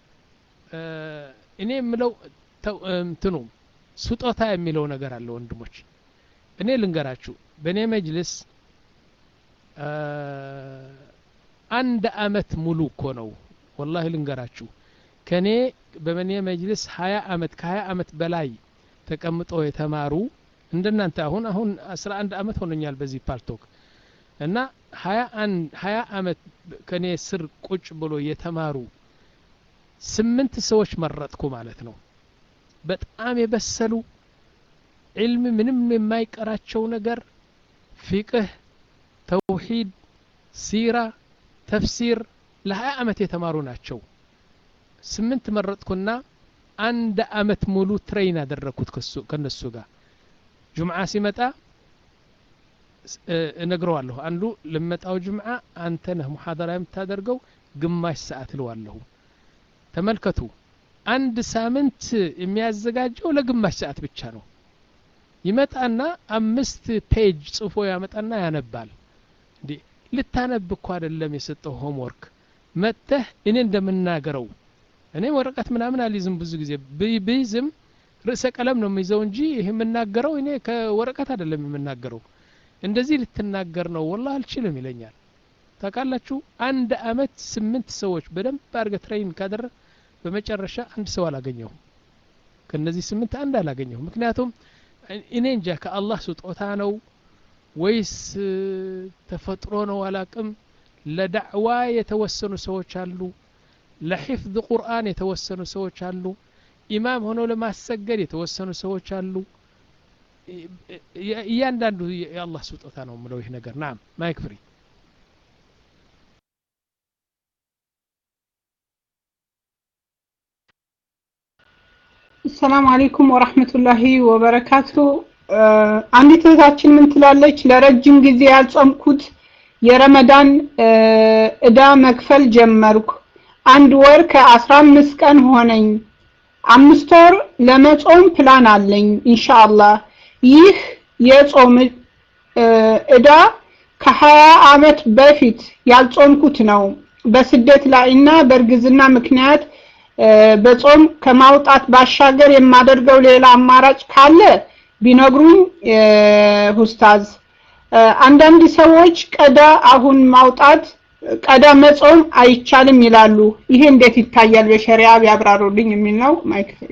እኔ ምለው እንትኑ ስጦታ የሚለው ነገር አለ ወንድሞች እኔ ልንገራችሁ በኔ መጅልስ አንድ አመት ሙሉ እኮ ነው والله ልንገራችሁ ከኔ በመኔ መጅልስ ሀያ አመት ከሀያ አመት በላይ ተቀምጠው የተማሩ እንደናንተ አሁን አሁን አስራ አንድ አመት ሆነኛል በዚህ ፓርቶክ እና ሀያ አመት ከኔ ስር ቁጭ ብሎ የተማሩ ስምንት ሰዎች መረጥኩ ማለት ነው። በጣም የበሰሉ ዒልም ምንም የማይቀራቸው ነገር ፊቅህ፣ ተውሂድ፣ ሲራ፣ ተፍሲር ለሀያ አመት የተማሩ ናቸው። ስምንት መረጥኩና አንድ አመት ሙሉ ትሬን አደረኩት ከነሱ ጋር። ጁምዓ ሲመጣ እነግረዋለሁ። አንዱ ለመጣው ጁምዓ አንተ ነህ ሙሐደራ የምታደርገው ግማሽ ሰዓት እለዋለሁ። ተመልከቱ፣ አንድ ሳምንት የሚያዘጋጀው ለግማሽ ሰዓት ብቻ ነው። ይመጣና አምስት ፔጅ ጽፎ ያመጣና ያነባል። እንዴ ልታነብ እኮ አይደለም የሰጠው ሆምወርክ መተህ እኔ እንደምናገረው እኔ ወረቀት ምናምን አልይዝም። ብዙ ጊዜ ብይዝም ርዕሰ ቀለም ነው የሚይዘው እንጂ ይሄ የምናገረው እኔ ከወረቀት አይደለም የምናገረው። እንደዚህ ልትናገር ነው ወላሂ አልችልም ይለኛል። ታውቃላችሁ አንድ አመት ስምንት ሰዎች በደንብ አድርገህ ትሬን ካደረ በመጨረሻ አንድ ሰው አላገኘሁም። ከነዚህ ስምንት አንድ አላገኘሁም። ምክንያቱም እኔ እንጃ ከአላህ ስጦታ ነው ወይስ ተፈጥሮ ነው አላቅም። ለዳዕዋ የተወሰኑ ሰዎች አሉ፣ ለሒፍዝ ቁርአን የተወሰኑ ሰዎች አሉ፣ ኢማም ሆኖ ለማሰገድ የተወሰኑ ሰዎች አሉ። እያንዳንዱ የአላህ ስጦታ ነው ምለው ይህ ነገር። ናም ማይክ ፍሪ። ሰላም አለይኩም ወራህመቱላሂ ወበረካቱ። አንዲት እህታችን ምን ትላለች? ለረጅም ጊዜ ያልጾምኩት የረመዳን እዳ መክፈል ጀመርኩ። አንድ ወር ከአስራ አምስት ቀን ሆነኝ። አምስት ወር ለመጾም ፕላን አለኝ ኢንሻአላህ። ይህ የጾም እዳ ከሀያ አመት በፊት ያልጾምኩት ነው። በስደት ላይና በእርግዝና ምክንያት በጾም ከማውጣት ባሻገር የማደርገው ሌላ አማራጭ ካለ ቢነግሩኝ ኡስታዝ። አንዳንድ ሰዎች ቀዳ አሁን ማውጣት ቀዳ መጾም አይቻልም ይላሉ። ይሄ እንዴት ይታያል በሸሪዓ ቢያብራሩልኝ የሚል ነው። ማይክ ፍሪ።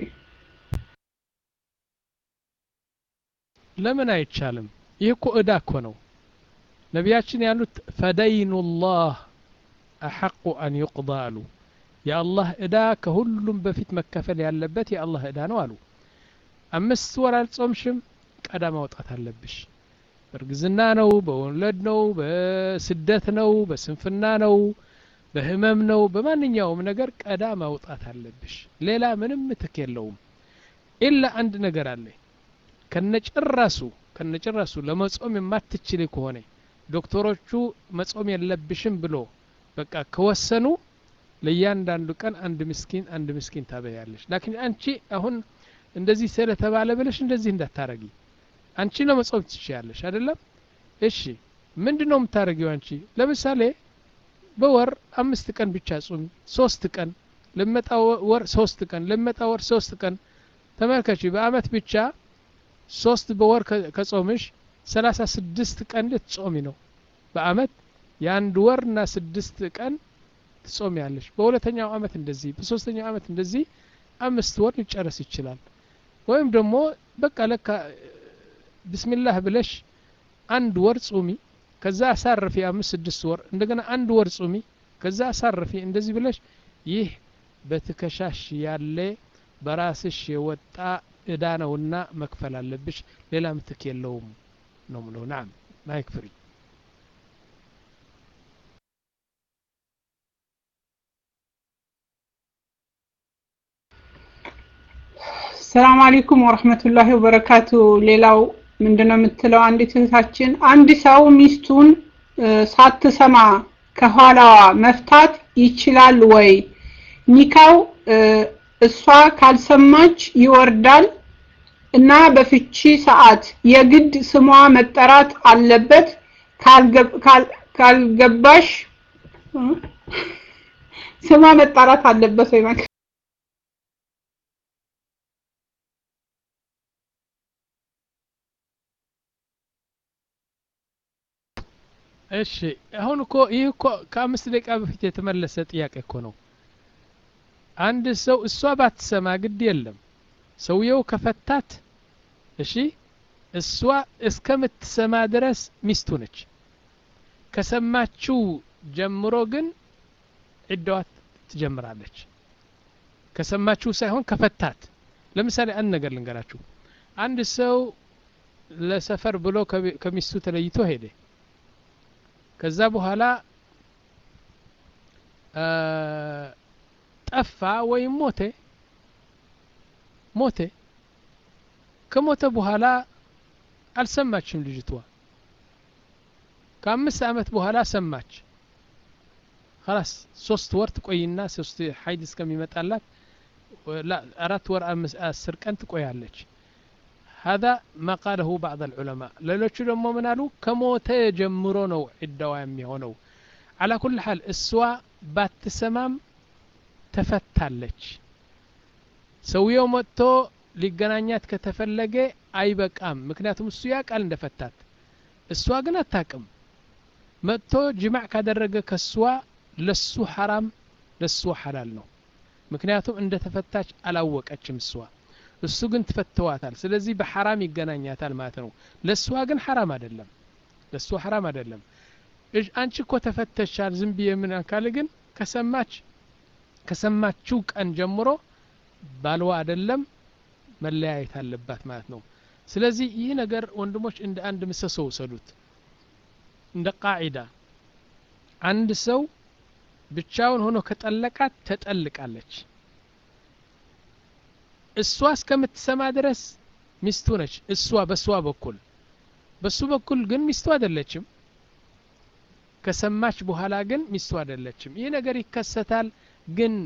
ለምን አይቻልም? ይህ እኮ እዳ እኮ ነው። ነቢያችን ያሉት ፈደይኑላህ አሐቁ አን ይቅዳ አሉ። የአላህ እዳ ከሁሉም በፊት መከፈል ያለበት የአላህ እዳ ነው አሉ። አምስት ወር አልጾምሽም፣ ቀዳ ማውጣት አለብሽ። በእርግዝና ነው፣ በወለድ ነው፣ በስደት ነው፣ በስንፍና ነው፣ በህመም ነው፣ በማንኛውም ነገር ቀዳ ማውጣት አለብሽ። ሌላ ምንም ምትክ የለውም። ኢላ አንድ ነገር አለ። ከነጭራሱ ከነጭራሱ ለመጾም የማትችል ከሆነ ዶክተሮቹ መጾም የለብሽም ብሎ በቃ ከወሰኑ ለያንዳንዱ ቀን አንድ ምስኪን አንድ ምስኪን ታበያለሽ። ላኪን አንቺ አሁን እንደዚህ ስለተባለ ብለሽ እንደዚህ እንዳታረጊ። አንቺ ለመጾም ትችያለሽ አይደለም? እሺ ምንድነው የምታረጊው አንቺ? ለምሳሌ በወር አምስት ቀን ብቻ ጾም፣ ሶስት ቀን ለመጣው ወር ሶስት ቀን ለመጣው ወር ሶስት ቀን ተመልከቺ። በአመት ብቻ ሶስት በወር ከጾምሽ ሰላሳ ስድስት ቀን ልትጾሚ ነው። በአመት የአንድ ወርና ስድስት ቀን ትጾሚያለሽ። በሁለተኛው አመት እንደዚህ፣ በሶስተኛው አመት እንደዚህ አምስት ወር ሊጨርስ ይችላል። ወይም ደግሞ በቃ ለካ ቢስሚላህ ብለሽ አንድ ወር ጾሚ፣ ከዛ አሳርፊ አምስት ስድስት ወር፣ እንደገና አንድ ወር ጾሚ፣ ከዛ አሳርፊ። እንደዚህ ብለሽ ይህ በትከሻሽ ያለ በራስሽ የወጣ እዳ ነውና መክፈል አለብሽ። ሌላ ምትክ የለውም ነው ምለው። ናም ማይክ ፍሪ። ሰላም አለይኩም ወራህመቱላሂ ወበረካቱ። ሌላው ምንድነው የምትለው አንዲት እህታችን፣ አንድ ሰው ሚስቱን ሳትሰማ ከኋላዋ መፍታት ይችላል ወይ? ኒካው እሷ ካልሰማች ይወርዳል እና በፍቺ ሰዓት የግድ ስሟ መጠራት አለበት? ካልገባሽ ስሟ መጠራት አለበት ወይ? እሺ አሁን እኮ ይህ እኮ ከአምስት ደቂቃ በፊት የተመለሰ ጥያቄ እኮ ነው። አንድ ሰው እሷ ባትሰማ ግድ የለም ሰውየው ከፈታት፣ እሺ እሷ እስከምትሰማ ድረስ ሚስቱ ነች። ከሰማችው ጀምሮ ግን ዒዳዋ ትጀምራለች ከሰማችው ሳይሆን ከፈታት ለምሳሌ አንድ ነገር ልንገራችሁ አንድ ሰው ለሰፈር ብሎ ከሚስቱ ተለይቶ ሄደ ከዛ በኋላ ጠፋ ወይ ሞተ ሞተ ከሞተ በኋላ አልሰማችም ልጅቷ ከአምስት ዓመት በኋላ ሰማች خلاص ሶስት ወር ትቆይና ሶስት ሐይድ እስከሚመጣላት لا አራት ወር አስር ቀን ትቆያለች هذا ما قاله بعض العلماء ሌሎቹ ደግሞ ምን አሉ ከሞተ ጀምሮ ነው ዒዳዋ የሚሆነው على كل حال እሷ ባትሰማም ተፈታለች ሰውየው መጥቶ ሊገናኛት ከተፈለገ አይበቃም ምክንያቱም እሱ ያቃል እንደፈታት እሷ ግን አታቅም መጥቶ ጅማዕ ካደረገ ከሷ ለሱ حرام ለሱ حلال ነው ምክንያቱም እንደተፈታች አላወቀችም እሷ እሱ ግን ተፈተዋታል ስለዚህ በሐራም ይገናኛታል ማለት ነው ለሷ ግን حرام አይደለም ለሱ حرام አይደለም እጅ አንቺ እኮ ተፈተሻል ዝም ብዬ ምን አካል ግን ከሰማች ከሰማችው ቀን ጀምሮ ባልዋ አይደለም መለያየት አለባት ማለት ነው ስለዚህ ይህ ነገር ወንድሞች እንደ አንድ ምሰሶ ወሰዱት እንደ ቃዒዳ አንድ ሰው ብቻውን ሆኖ ከጠለቃት ተጠልቃለች እሷ እስከምትሰማ ድረስ ሚስቱ ነች እሷ በሷ በኩል በሱ በኩል ግን ሚስቱ አይደለችም ከሰማች በኋላ ግን ሚስቱ አይደለችም ይህ ነገር ይከሰታል ግን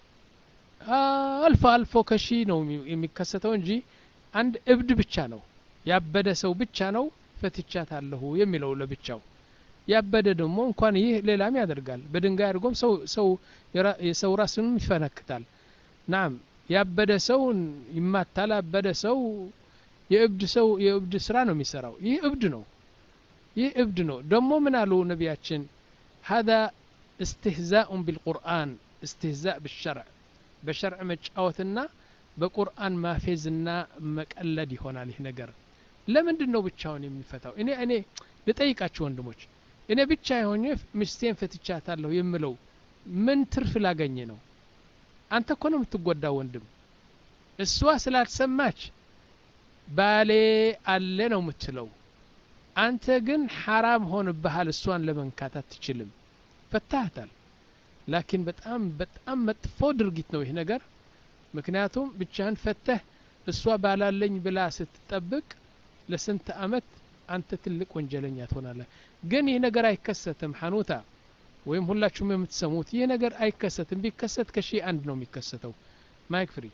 አልፎ አልፎ ከሺ ነው የሚከሰተው እንጂ አንድ እብድ ብቻ ነው ያበደ ሰው ብቻ ነው ፈትቻታለሁ የሚለው ለብቻው ያበደ ደግሞ እንኳን ይህ ሌላም ያደርጋል በድንጋይ አድርጎም ሰው ሰው የሰው ራስን ይፈነክታል ናም ያበደ ሰው ይማታል ያበደ ሰው የእብድ ሰው የእብድ ስራ ነው የሚሰራው ይህ እብድ ነው ይህ እብድ ነው ደግሞ ምን አሉ ነቢያችን هذا استهزاء بالقرآن استهزاء بالشرع በሸርዕ መጫወትና በቁርአን ማፌዝና መቀለድ ይሆናል ይህ ነገር ለምንድነው ብቻውን የሚፈታው እኔ እኔ ልጠይቃችሁ ወንድሞች እኔ ብቻ የሆነ ሚስቴን ፈትቻታለሁ የምለው ምን ትርፍ ላገኘ ነው አንተ እኮ ነው የምትጎዳው ወንድም እሷ ስላልሰማች ባሌ አለ ነው የምትለው አንተ ግን حرام ሆነብሃል እሷን ለመንካት አትችልም ፈታታል ላኪን በጣም በጣም መጥፎ ድርጊት ነው ይሄ ነገር ምክንያቱም ብቻህን ፈተህ እሷ ባላለኝ ብላ ስትጠብቅ ለስንት አመት አንተ ትልቅ ወንጀለኛ ትሆናለህ ግን ይሄ ነገር አይከሰትም ሐኑታ ወይም ሁላችሁም የምትሰሙት ይሄ ነገር አይከሰትም ቢከሰት ከሺ አንድ ነው የሚከሰተው ማይክ ፍሪ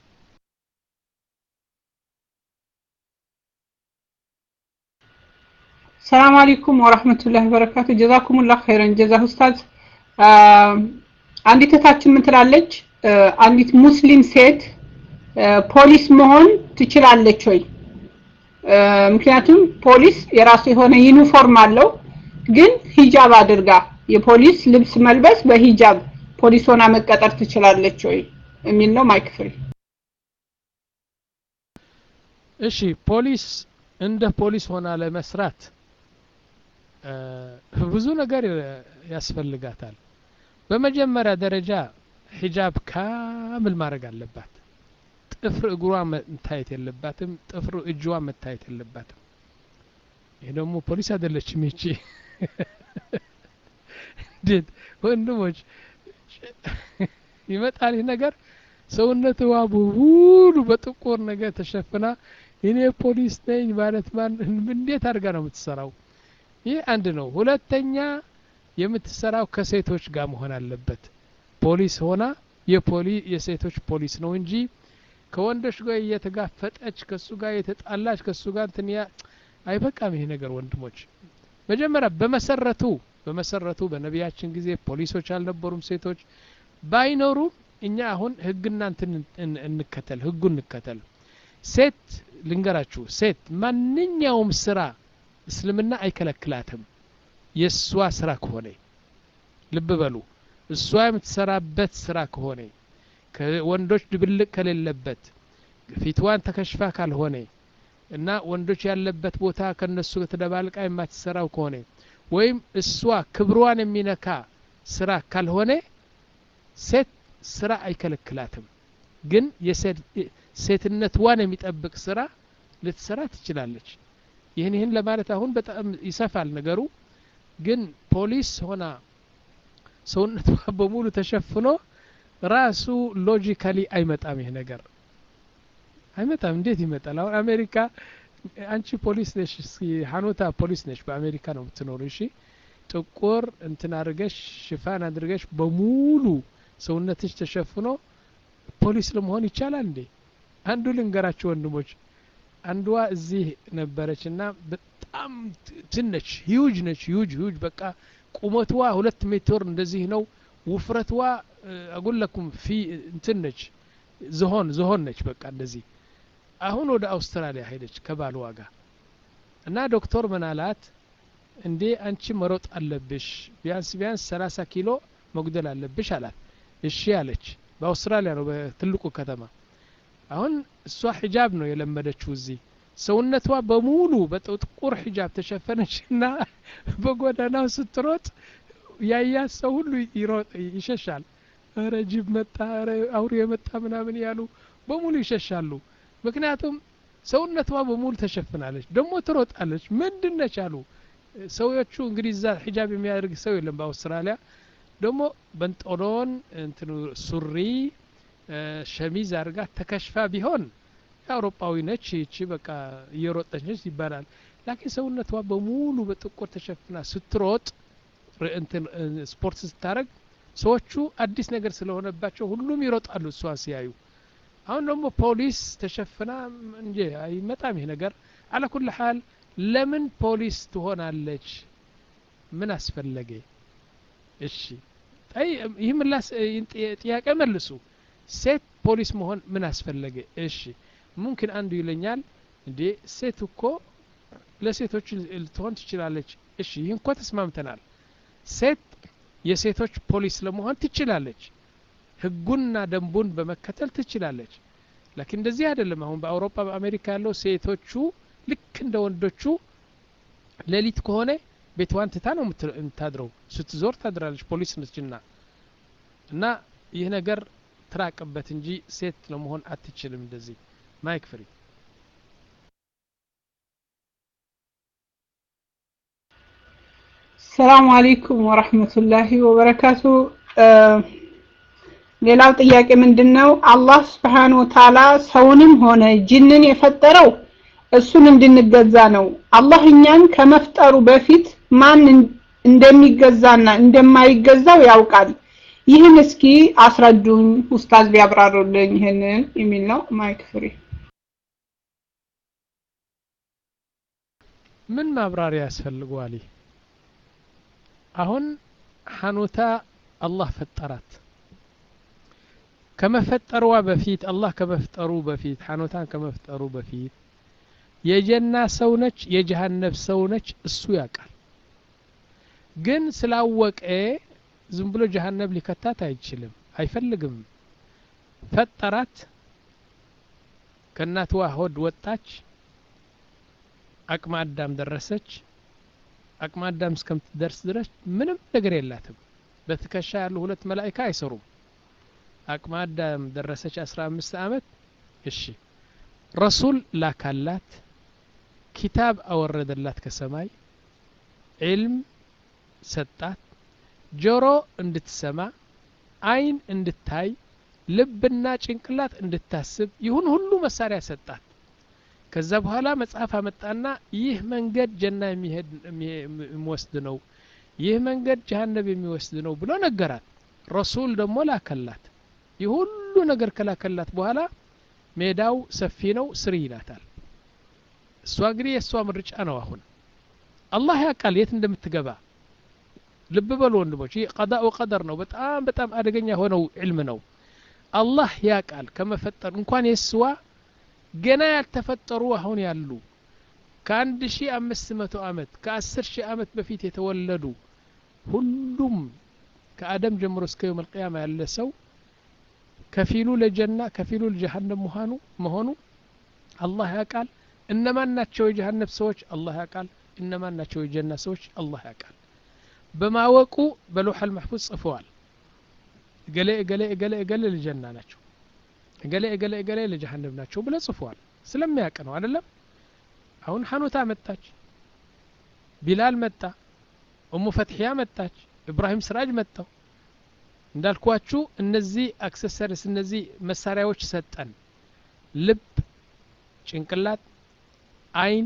ሰላም አለይኩም ወራህመቱላሂ ወበረካቱ ጀዛኩሙላህ ኸይረን ጀዛ ኡስታዝ አንዲት እህታችን ምን ትላለች አንዲት ሙስሊም ሴት ፖሊስ መሆን ትችላለች ወይ ምክንያቱም ፖሊስ የራሱ የሆነ ዩኒፎርም አለው ግን ሂጃብ አድርጋ የፖሊስ ልብስ መልበስ በሂጃብ ፖሊስ ሆና መቀጠር ትችላለች ወይ የሚል ነው ማይክ ፍሪ እሺ ፖሊስ እንደ ፖሊስ ሆና ለመስራት ብዙ ነገር ያስፈልጋታል በመጀመሪያ ደረጃ ሂጃብ ካምል ማድረግ አለባት ጥፍር እግሯ መታየት የለባትም ጥፍር እጇ መታየት የለባትም ይሄ ደግሞ ፖሊስ አይደለችም እቺ ዲድ ወንድሞች ይመጣል ይሄ ነገር ሰውነቷ ሁሉ በጥቁር ነገር ተሸፍና እኔ ፖሊስ ነኝ ማለት ማን እንዴት አድርጋ ነው የምትሰራው ይሄ አንድ ነው ሁለተኛ የምትሰራው ከሴቶች ጋር መሆን አለበት ፖሊስ ሆና የፖሊስ የሴቶች ፖሊስ ነው እንጂ ከወንዶች ጋር እየተጋፈጠች ከሱ ጋር የተጣላች ከሱ ጋር እንትንያ አይበቃም ይሄ ነገር ወንድሞች መጀመሪያ በመሰረቱ በመሰረቱ በነቢያችን ጊዜ ፖሊሶች አልነበሩም ሴቶች ባይኖሩ እኛ አሁን ህግና እንትን እንከተል ህጉን እንከተል ሴት ልንገራችሁ ሴት ማንኛውም ስራ እስልምና አይከለክላትም የሷ ስራ ከሆነ ልብ በሉ እሷ የምትሰራበት ስራ ከሆነ ከወንዶች ድብልቅ ከሌለበት ፊትዋን ተከሽፋ ካልሆነ እና ወንዶች ያለበት ቦታ ከነሱ ተደባልቃ የማትሰራው ከሆነ ወይም እሷ ክብሯን የሚነካ ስራ ካልሆነ ሴት ስራ አይከለክላትም ግን የሴት ሴትነቷን የሚጠብቅ ስራ ልትሰራ ትችላለች ይህን ይህን ለማለት አሁን በጣም ይሰፋል ነገሩ ግን ፖሊስ ሆና ሰውነቷ በሙሉ ተሸፍኖ ራሱ ሎጂካሊ አይመጣም ይሄ ነገር አይመጣም እንዴት ይመጣል አሁን አሜሪካ አንቺ ፖሊስ ነሽ ሐኖታ ፖሊስ ነሽ በአሜሪካ ነው የምትኖር እሺ ጥቁር እንትን አድርገሽ ሽፋን አድርገሽ በሙሉ ሰውነትሽ ተሸፍኖ ፖሊስ ለመሆን ይቻላል እንዴ አንዱ ልንገራችሁ ወንድሞች አንዷ እዚህ ነበረችና በጣም ትንሽ ሂውጅ ነች ሂውጅ ሂውጅ በቃ ቁመቷ ሁለት ሜትር እንደዚህ ነው ውፍረቷ አጉለኩም ፊ እንትን ነች ዝሆን ዝሆን ነች በቃ እንደዚህ አሁን ወደ አውስትራሊያ ሄደች ከባልዋ ጋር እና ዶክተር መናላት እንዴ አንቺ መሮጥ አለብሽ ቢያንስ ቢያንስ ሰላሳ ኪሎ መጉደል አለብሽ አላት እሺ አለች በአውስትራሊያ ነው በትልቁ ከተማ አሁን እሷ ሒጃብ ነው የለመደችው እዚህ ሰውነቷ በሙሉ በጥቁር ሒጃብ ተሸፈነችና በጎዳናው ስትሮጥ ያያ ሰው ሁሉ ይሮጥ ይሸሻል ኧረ ጅብ መጣ ኧረ አውሬ መጣ ምናምን ያሉ በሙሉ ይሸሻሉ ምክንያቱም ሰውነቷ በሙሉ ተሸፍናለች ደግሞ ትሮጣለች ምንድነች አሉ ሰዎቹ እንግዲህ እዛ ሒጃብ የሚያደርግ ሰው የለም በአውስትራሊያ ደግሞ በንጦሎን እንትኑ ሱሪ ሸሚዝ አርጋ ተከሽፋ ቢሆን አውሮፓዊ ነች እቺ በቃ እየሮጠች ነች ይባላል ላኪን ሰውነቷ በሙሉ በጥቁር ተሸፍና ስትሮጥ እንትን ስፖርት ስታረግ ሰዎቹ አዲስ ነገር ስለሆነባቸው ሁሉም ይሮጣሉ እሷን ሲያዩ አሁን ደግሞ ፖሊስ ተሸፍና እንጂ አይመጣም ይሄ ነገር على كل حال ለምን ፖሊስ ትሆናለች ምን አስፈለገ እሺ አይ ይሄ ምላስ ጥያቄ መልሱ ሴት ፖሊስ መሆን ምን አስፈለገ እሺ ممكن አንዱ ይለኛል እንዴ ሴት እኮ ለሴቶች ልትሆን ትችላለች እሺ ይሄን እኮ ተስማምተናል ሴት የሴቶች ፖሊስ ለመሆን ትችላለች ህጉንና ደንቡን በመከተል ትችላለች لكن እንደዚህ አይደለም አሁን በአውሮፓ በአሜሪካ ያለው ሴቶቹ ልክ እንደ ወንዶቹ ሌሊት ከሆነ ቤቷን ትታ ነው የምታድረው ስትዞር ታድራለች ፖሊስ ነችና እና ይሄ ነገር ትራቀበት እንጂ ሴት ለመሆን አትችልም እንደዚህ ማይክ ፍሪ ሰላም አለይኩም ወራህመቱላሂ ወበረካቱ ሌላው ጥያቄ ምንድነው አላህ Subhanahu Wa Ta'ala ሰውንም ሆነ ጂንን የፈጠረው እሱን እንድንገዛ ነው አላህ እኛን ከመፍጠሩ በፊት ማን እንደሚገዛና እንደማይገዛው ያውቃል ይህን እስኪ አስረዱኝ ኡስታዝ ቢያብራሩልኝ ይሄንን የሚል ነው ማይክ ፍሪ ምን ማብራሪያ ያስፈልገዋል አሁን ሐኑታ አላህ ፈጠራት ከመፈጠሩዋ በፊት አላህ ከመፍጠሩ በፊት ሐኑታን ከመፍጠሩ በፊት የጀና ሰው ነች የጀሃነም ሰው ነች እሱ ያውቃል ግን ስላወቀ ዝም ብሎ ጀሃነም ሊከታት አይችልም አይፈልግም ፈጠራት ከናትዋ ሆድ ወጣች አቅመ አዳም ደረሰች አቅመ አዳም እስከምትደርስ ድረስ ምንም ነገር የላትም በትከሻ ያሉ ሁለት መላእክት አይሰሩም አቅመ አዳም ደረሰች አስራ አምስት አመት እሺ ረሱል ላካላት ኪታብ አወረደላት ከሰማይ ዒልም ሰጣት ጆሮ እንድትሰማ አይን እንድታይ ልብና ጭንቅላት እንድታስብ ይሁን ሁሉ መሳሪያ ሰጣት ከዛ በኋላ መጽሐፍ አመጣና ይህ መንገድ ጀና የሚሄድ የሚወስድ ነው ይህ መንገድ ጀሃነም የሚወስድ ነው ብሎ ነገራት ረሱል ደግሞ ላከላት ይሁሉ ነገር ከላከላት በኋላ ሜዳው ሰፊ ነው ስሪ ይላታል እሷ እንግዲህ የሷ ምርጫ ነው አሁን አላህ ያውቃል የት እንደምትገባ ልብ በሉ ወንድሞች ይህ ቀዳ ወቀደር ነው በጣም በጣም አደገኛ ሆነው ዒልም ነው አላህ ያውቃል ከመፈጠር እንኳን የስዋ ገና ያልተፈጠሩ አሁን ያሉ ከአንድ ሺህ አምስት መቶ አመት ከአስር ሺህ አመት በፊት የተወለዱ ሁሉም ከአደም ጀምሮ እስከ የውም القيامة ያለ ሰው ከፊሉ ለጀና ከፊሉ ለጀሃነም መሆኑ መሆኑ አላህ ያውቃል እነማን ናቸው የጀሃነም ሰዎች አላህ ያውቃል እነማን ናቸው የጀና ሰዎች አላህ ያውቃል በማወቁ በለውሐል መሕፉዝ ጽፈዋል ገሌ ገሌ ገሌ ገሌ ለጀና ናቸው ገሌ ገሌ ገሌ ለጀሃነም ናቸው ብለ ጽፈዋል ስለሚያውቅ ነው አይደለም አሁን ሐኑታ መጣች ቢላል መጣ ኡሙ ፈትሂያ መጣች ኢብራሂም ስራጅ መጣው እንዳልኳችሁ እነዚህ አክሰሰሪስ እነዚህ መሳሪያዎች ሰጠን ልብ ጭንቅላት አይን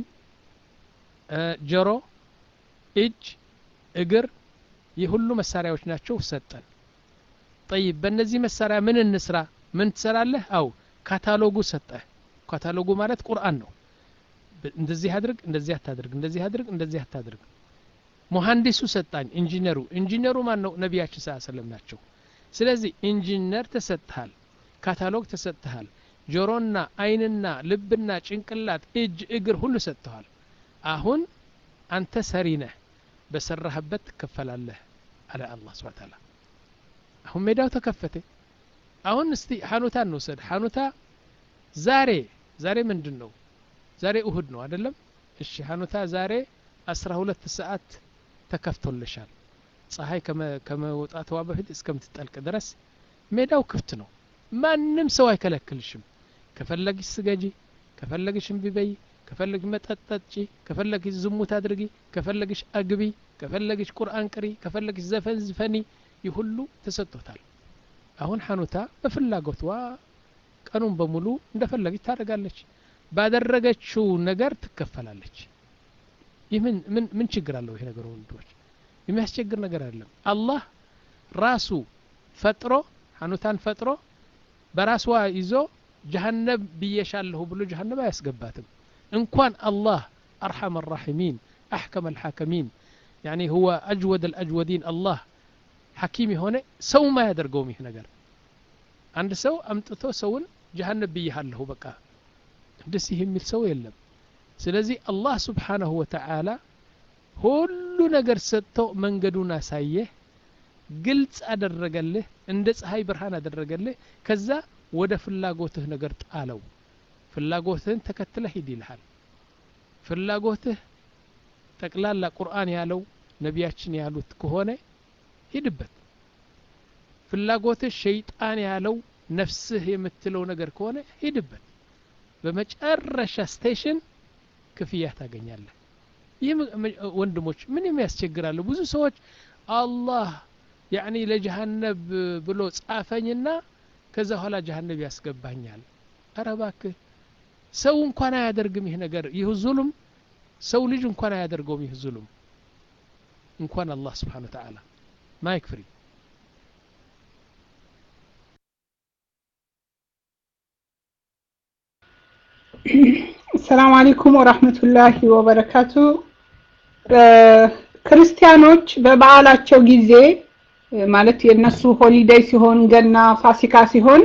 ጆሮ እጅ እግር የሁሉ መሳሪያዎች ናቸው ሰጠን طيب በእነዚህ መሳሪያ ምን እንስራ ምን ትሰራለህ አው ካታሎጉ ሰጠህ ካታሎጉ ማለት ቁርአን ነው እንደዚህ አድርግ እንደዚህ አታድርግ እንደዚህ አድርግ እንደዚህ አታድርግ መሐንዲሱ ሰጣኝ ኢንጂነሩ ኢንጂነሩ ማን ነው ነብያችን ሰለላሁ ዐለይሂ ወሰለም ናቸው ስለዚህ ኢንጂነር ተሰጥቷል ካታሎግ ተሰጥቷል ጆሮና አይንና ልብና ጭንቅላት እጅ እግር ሁሉ ሰጥቷል አሁን አንተ ሰሪ ነህ በሰራህበት ትከፈላለህ አለ አላህ ሱብሓነሁ ወተዓላ አሁን ሜዳው ተከፈተ አሁን እስቲ ሐኑታ እንውሰድ ሐኑታ ዛሬ ዛሬ ምንድነው ዛሬ እሁድ ነው አይደለም እሺ ሐኑታ ዛሬ አስራ ሁለት ሰዓት ተከፍቶልሻል ፀሐይ ከመውጣቷ በፊት እስከምትጠልቅ ድረስ ሜዳው ክፍት ነው ማንንም ሰው አይከለክልሽም ከፈለግሽ ስገጂ ከፈለግሽ እምቢበይ ከፈለግሽ መጠጠጪ ከፈለግሽ ዝሙት አድርጊ ከፈለግሽ አግቢ ከፈለግሽ ቁርአን ቅሪ ከፈለግሽ ዘፈን ዝፈኒ ይሁሉ ተሰጥቷል አሁን ሐኑታ በፍላጎቷ ቀኑን በሙሉ እንደፈለገች ታደርጋለች ባደረገችው ነገር ትከፈላለች ይምን ምን ምን ችግር አለው ይሄ ነገር ወንዶች የሚያስቸግር ነገር አይደለም አላህ ራሱ ፈጥሮ ሐኑታን ፈጥሮ በራስዋ ይዞ ጀሃነም ብየሻለሁ ብሎ ጀሃነም አያስገባትም እንኳን አላህ አርሐም الراحمين احكم الحاكمين يعني هو اجود الاجودين الله حكيم የሆነ ሰው ما ያደርገውም ይሄ ነገር አንድ ሰው አምጥቶ ሰውን ጀሃነም ብየሃለሁ በቃ እንደዚህ የሚል ሰው የለም ስለዚህ አላህ Subhanahu Wa Ta'ala ሁሉ ነገር ሰጥቶ መንገዱን አሳየ ግልጽ አደረገልህ እንደ ፀሐይ ብርሃን አደረገልህ ከዛ ወደ ፍላጎትህ ነገር ጣለው ፍላጎትህን ተከትለህ ሂድ ይልሃል ፍላጎትህ ጠቅላላ ቁርአን ያለው ነቢያችን ያሉት ከሆነ ሂድበት ፍላጎትህ ሸይጣን ያለው ነፍስህ የምትለው ነገር ከሆነ ሂድበት በመጨረሻ ስቴሽን ክፍያ ታገኛለህ ይህ ወንድሞች ምን የሚያስቸግራሉ ብዙ ሰዎች አላህ يعني ለጀሃነም ብሎ ጻፈኝና ከዛ ኋላ ጀሃነም ያስገባኛል አረባክ ሰው እንኳን አያደርግም ይሄ ነገር ይህ ዙልም ሰው ልጅ እንኳን አያደርገውም ይህ ዙልም እንኳን አላህ Subhanahu Wa Ta'ala ማይክ ፍሪ السلام عليكم ورحمة الله وبركاته ክርስቲያኖች በበዓላቸው ጊዜ ማለት የነሱ ሆሊዴይ ሲሆን ገና ፋሲካ ሲሆን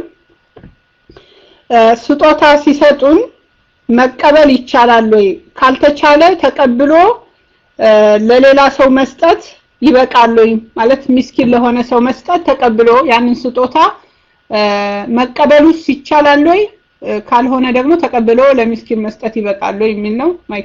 ስጦታ ሲሰጡን መቀበል ይቻላል ወይ ካልተቻለ ተቀብሎ ለሌላ ሰው መስጠት ይበቃል ወይ ማለት ምስኪን ለሆነ ሰው መስጠት ተቀብሎ ያንን ስጦታ መቀበሉስ ይቻላል ወይ ካልሆነ ደግሞ ተቀብሎ ለምስኪን መስጠት ይበቃል ወይ የሚል ነው ማይክ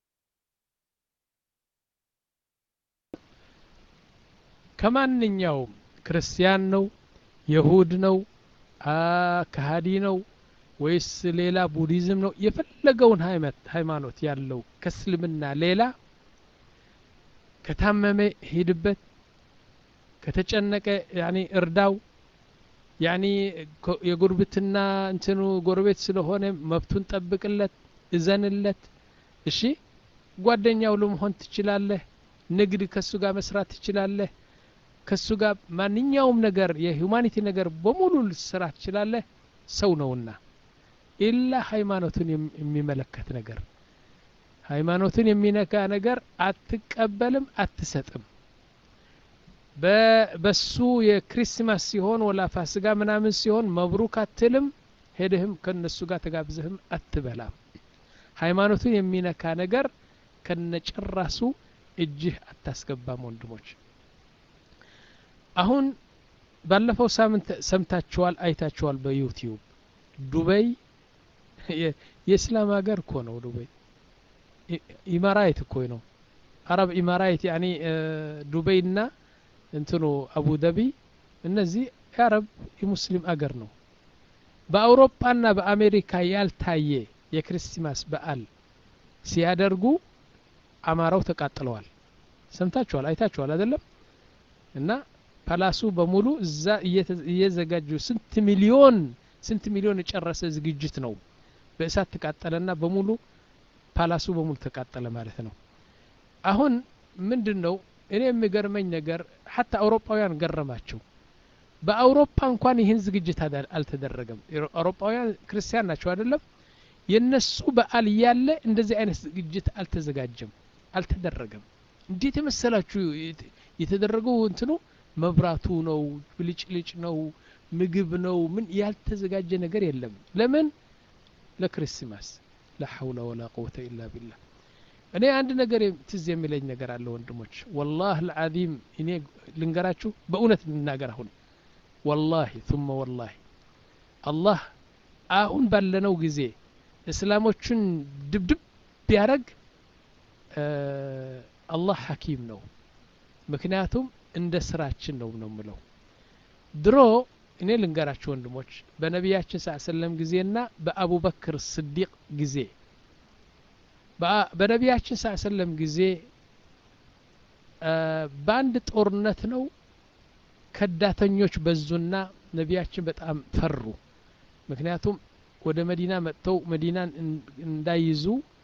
ከማንኛው ክርስቲያን ነው ይሁድ ነው ከሃዲ ነው ወይስ ሌላ ቡዲዝም ነው የፈለገውን ሃይማኖት ያለው ከእስልምና ሌላ ከታመመ ሄድበት ከተጨነቀ ያኒ እርዳው ያኒ የጉርብትና እንትኑ ጎረቤት ስለሆነ መብቱን ጠብቅለት እዘንለት እሺ ጓደኛው ለመሆን ትችላለህ ንግድ ከሱ ጋር መስራት ትችላለህ ከሱ ጋር ማንኛውም ነገር የሁማኒቲ ነገር በሙሉ ልትሰራ ትችላለህ ሰው ነውና ኢላ ሃይማኖቱን የሚመለከት ነገር ሃይማኖቱን የሚነካ ነገር አትቀበልም አትሰጥም በሱ የክሪስማስ ሲሆን ወላ ፋሲካ ምናምን ሲሆን መብሩክ አትልም ሄደህም ከነሱ ጋር ተጋብዘህም አትበላም ሃይማኖቱን የሚነካ ነገር ከነጭራሱ እጅህ አታስገባም ወንድሞች አሁን ባለፈው ሳምንት ሰምታችኋል አይታችኋል በዩቲዩብ ዱባይ የእስላም ሀገር እኮ ነው ዱባይ ኢማራት እኮ ነው አረብ ኢማራት ያኒ ዱባይና እንትኑ አቡ ዳቢ እነዚህ የአረብ የሙስሊም አገር ነው። በአውሮፓና በአሜሪካ ያልታየ የክሪስማስ በዓል ሲያደርጉ አማራው ተቃጥለዋል። ሰምታችኋል አይታችኋል አይደለም? እና ፓላሱ በሙሉ እዛ እየዘጋጁ ስንት ሚሊዮን ስንት ሚሊዮን የጨረሰ ዝግጅት ነው በእሳት ተቃጠለና በሙሉ ፓላሱ በሙሉ ተቃጠለ ማለት ነው። አሁን ምንድነው እኔ የሚገርመኝ ነገር ሐታ አውሮፓውያን ገረማቸው። በአውሮፓ እንኳን ይህን ዝግጅት አልተደረገም። አውሮፓውያን ክርስቲያን ናቸው አይደለም? የነሱ በዓል ያለ እንደዚህ አይነት ዝግጅት አልተዘጋጀም አልተደረገም። እንዴት የመሰላችሁ የተደረገው እንትኑ መብራቱ ነው ብልጭልጭ ነው ምግብ ነው ምን ያልተዘጋጀ ነገር የለም። ለምን? ለክሪስማስ لا حول ولا قوة إلا بالله። እኔ አንድ ነገር ትዝ የሚለኝ ነገር አለ ወንድሞች والله العظيم እኔ ልንገራችሁ በእውነት ልናገር አሁን والله ثم والله አላህ አሁን ባለነው ጊዜ እስላሞችን ድብድብ ቢያረግ አላህ ሐኪም ነው። ምክንያቱም እንደ ስራችን ነው ነው የምለው። ድሮ እኔ ልንገራችሁ ወንድሞች በነቢያችን ሰለላሁ ዐለይሂ ወሰለም ጊዜና በአቡበክር ስዲቅ ጊዜ በነቢያችን ሰለላሁ ዐለይሂ ወሰለም ጊዜ በአንድ ጦርነት ነው ከዳተኞች በዙና ነቢያችን በጣም ፈሩ። ምክንያቱም ወደ መዲና መጥተው መዲናን እንዳይዙ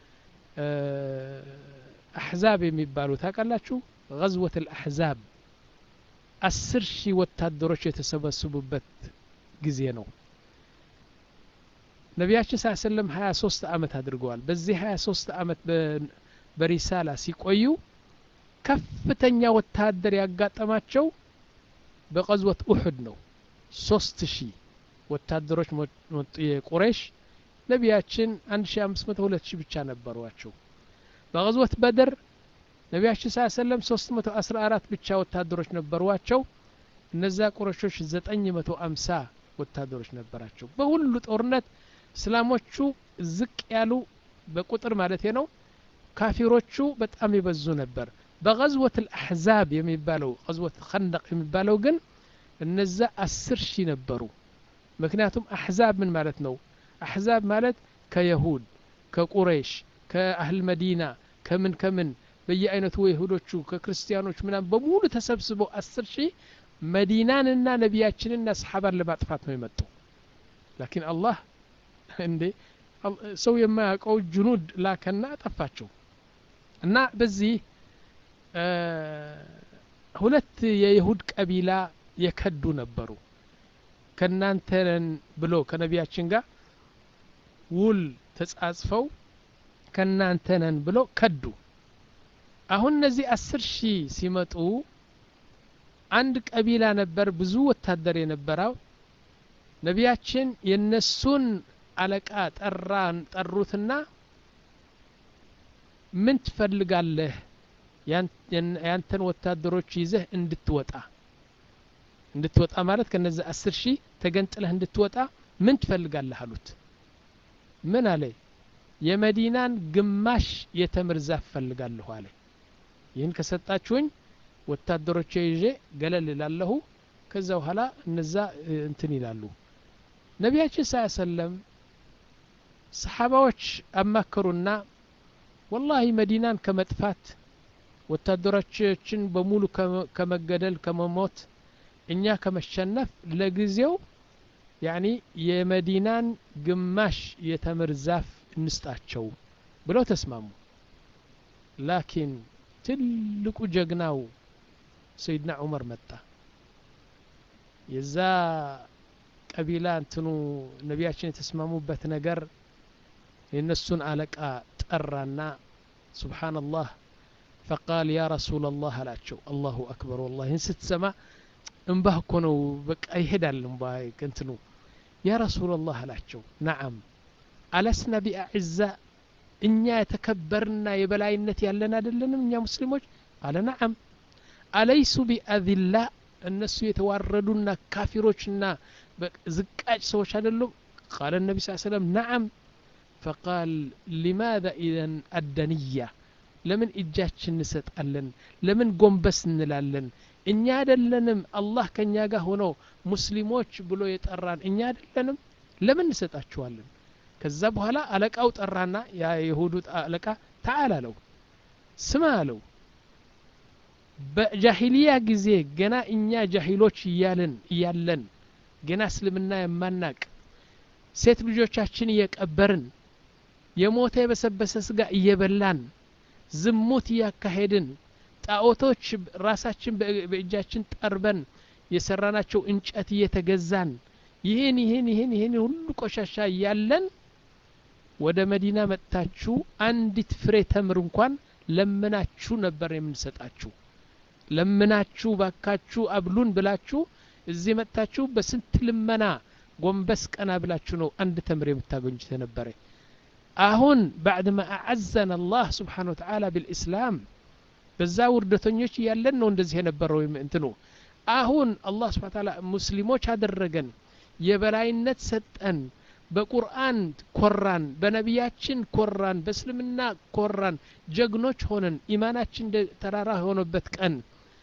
አህዛብ የሚባሉ ታውቃላችሁ? غزوة الأحزاب አስር ሺህ ወታደሮች የተሰበሰቡበት ጊዜ ነው። ነቢያችን ሰለላሁ ዐለይሂ ወሰለም ሀያ ሶስት አመት አድርገዋል። በዚህ ሀያ ሶስት አመት በሪሳላ ሲቆዩ ከፍተኛ ወታደር ያጋጠማቸው በغزوة أحد ነው። ሶስት ሺህ ወታደሮች የቁረይሽ ነቢያችን አንድ ሺህ አምስት መቶ ሁለት ሺህ ብቻ ነበሯቸው። በغزوة بدر ነቢያችን ሰለላሁ ዐለይሂ ወሰለም ሶስት መቶ አስራ አራት ብቻ ወታደሮች ነበሯቸው። እነዛ ቁረሾች ዘጠኝ መቶ ሃምሳ ወታደሮች ነበራቸው። በሁሉ ጦርነት እስላሞቹ ዝቅ ያሉ በቁጥር ማለት ነው። ካፊሮቹ በጣም ይበዙ ነበር። በغزوة الأحزاب የሚባለው غزوة خندق የሚባለው ግን እነዛ አስር ሺህ ነበሩ። ምክንያቱም አህዛብ ምን ማለት ነው? አህዛብ ማለት ከይሁድ ከቁረይሽ ከአህል መዲና ከምን ከምን በየአይነቱ ይሁዶቹ ከክርስቲያኖች ምናም በሙሉ ተሰብስበው አስር ሺህ መዲናንና ነቢያችንና ሰሃባን ለማጥፋት ነው የመጡ። ላኪን አላህ እንዴ ሰው የማያውቀው ጅኑድ ላከና አጠፋቸው። እና በዚህ ሁለት የይሁድ ቀቢላ የከዱ ነበሩ። ከናንተን ብሎ ከነቢያችን ጋር ውል ተጻጽፈው ከናንተን ብሎ ከዱ። አሁን እነዚህ አስር ሺህ ሲመጡ አንድ ቀቢላ ነበር ብዙ ወታደር የነበረው። ነቢያችን የነሱን አለቃ ጠራን ጠሩትና ምን ትፈልጋለህ? ያንተን ወታደሮች ይዘህ እንድትወጣ እንድትወጣ ማለት ከነዛ አስር ሺህ ተገንጥለህ እንድትወጣ ምን ትፈልጋለህ አሉት። ምን አለ? የመዲናን ግማሽ የተምር ዛፍ ፈልጋለሁ አለ። ይህን ከሰጣችሁኝ ወታደሮቼ ይዤ ገለል ይላለሁ። ከዛ በኋላ እነዛ እንትን ይላሉ። ነቢያችን ሰለላሁ ዐለይሂ ወሰለም ሰሃባዎች አማከሩና ወላሂ መዲናን ከመጥፋት ወታደሮችን በሙሉ ከመገደል ከመሞት እኛ ከመሸነፍ ለጊዜው ያኒ የመዲናን ግማሽ የተምር ዛፍ እንስጣቸው ብለው ተስማሙ። ላኪን ትልቁ ጀግናው ሰይድና ዑመር መጣ። የዛ ቀቢላ እንትኑ ነቢያችን የተስማሙበት ነገር የነሱን አለቃ ጠራና ሱብሃንአላህ فقال يا رسول الله አላቸው። አላሁ አክበር والله ስትሰማ እንባህ እኮ ነው በቃ ይሄዳል እንባህ እንትኑ ያ رسول الله አላቸው። نعم ألسنا بأعزاء እኛ የተከበርና የበላይነት ያለን አይደለንም እኛ ሙስሊሞች? አለ نعم أليس بأذلاء እነሱ የተዋረዱና ካፊሮችና ዝቃጭ ሰዎች አይደሉም? قال النبي صلى الله عليه وسلم نعم فقال لماذا إذن الدنية ለምን እጃችን እንሰጣለን ለምን ጎንበስ እንላለን እኛ አይደለንም አላህ ከኛ ጋር ሆኖ ሙስሊሞች ብሎ የጠራን እኛ አይደለንም ለምን እንሰጣቸዋለን ከዛ በኋላ አለቃው ጠራና ያ ይሁዱ አለቃ تعال አለው ስማ አለው በጃሂሊያ ጊዜ ገና እኛ ጃሂሎች እያለን እያለን ገና እስልምና የማናቅ ሴት ልጆቻችን እየቀበርን የሞተ የበሰበሰ ስጋ እየበላን ዝሙት ያካሄድን ጣዖቶች ራሳችን በእጃችን ጠርበን የሰራናቸው እንጨት እየተገዛን ይሄን ይሄን ይሄን ይሄን ሁሉ ቆሻሻ ያለን ወደ መዲና መጣችሁ አንዲት ፍሬ ተምር እንኳን ለምናችሁ ነበር የምንሰጣችሁ ለምናችሁ ባካችሁ አብሉን ብላችሁ እዚህ መጣችሁ በስንት ልመና ጎንበስ ቀና ብላችሁ ነው አንድ ተምር የምታገኙት ነበር አሁን بعد ما اعزنا الله سبحانه وتعالى بالاسلام በዛ ውርደተኞች ያለን ነው እንደዚህ የነበረው እንትኑ አሁን አላህ Subhanahu Ta'ala ሙስሊሞች አደረገን የበላይነት ሰጠን በቁርአን ኮራን በነቢያችን ኮራን በእስልምና ኮራን ጀግኖች ሆነን ኢማናችን ተራራ ሆነበት ቀን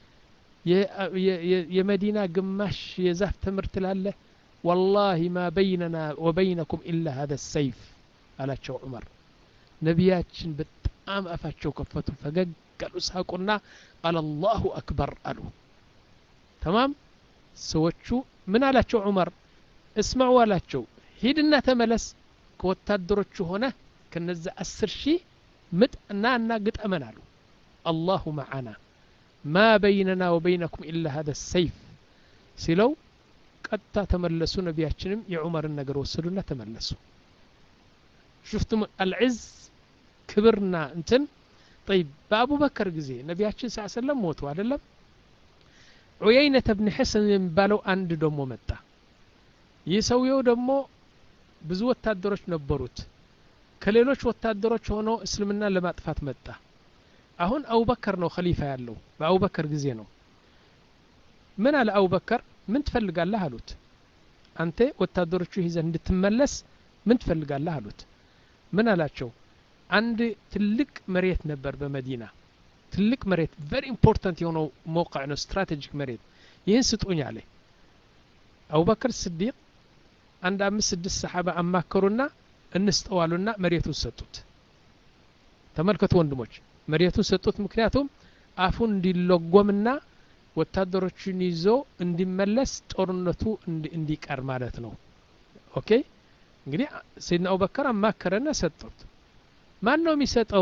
የመዲና ግማሽ የዛፍ ትምርት ላለ والله ما بيننا وبينكم الا هذا السيف አላቸው ዑመር ነቢያችን በጣም አፋቸው ከፈቱ ፈገግሉ ሳቁና قال الله اكبر አሉ تمام ሰዎቹ ምን አላቸው ዑመር እስማዑ አላቸው ሂድና ተመለስ ከወታደሮቹ ሆነ ከነዛ አስር ሺህ ምጥና እና ግጠመን አሉ الله معنا ما بيننا وبينكم الا هذا السيف ሲለው ቀጥታ ተመለሱ ነቢያችንም የዑመርን ነገር ወሰዱና ተመለሱ شفتم العز كبرنا انتن طيب بابو بكر ጊዜ ነቢያችን ሰለላሁ ዐለይሂ ወሰለም ሞቱ አይደለም ዑየይነተ ኢብኑ ሒሰን የሚባለው አንድ ደሞ መጣ ይሰውየው ደሞ ብዙ ወታደሮች ነበሩት ከሌሎች ወታደሮች ሆኖ እስልምና ለማጥፋት መጣ አሁን አቡበከር ነው ኸሊፋ ያለው በአቡበከር ጊዜ ነው ምን አለ አቡበከር ምን ትፈልጋለህ አሉት አንተ ወታደሮቹ ይዘህ እንድትመለስ ምን ትፈልጋለህ አሉት ምን አላቸው አንድ ትልቅ መሬት ነበር በመዲና ትልቅ መሬት very important የሆነው موقع ነው ስትራቴጂክ መሬት ይህን ስጡኝ አለ አቡበከር ስዲቅ አንድ አምስት ስድስት ሰሃባ አማከሩና እንስጠዋሉና መሬቱን ሰጡት ተመልከቱ ወንድሞች መሬቱን ሰጡት ምክንያቱም አፉን እንዲለጎምና ወታደሮቹን ይዞ እንዲመለስ ጦርነቱ እንዲቀር ማለት ነው ኦኬ እንግዲህ ሰይድና አቡበከር አማከረና ሰጡት ማን ነው የሚሰጠው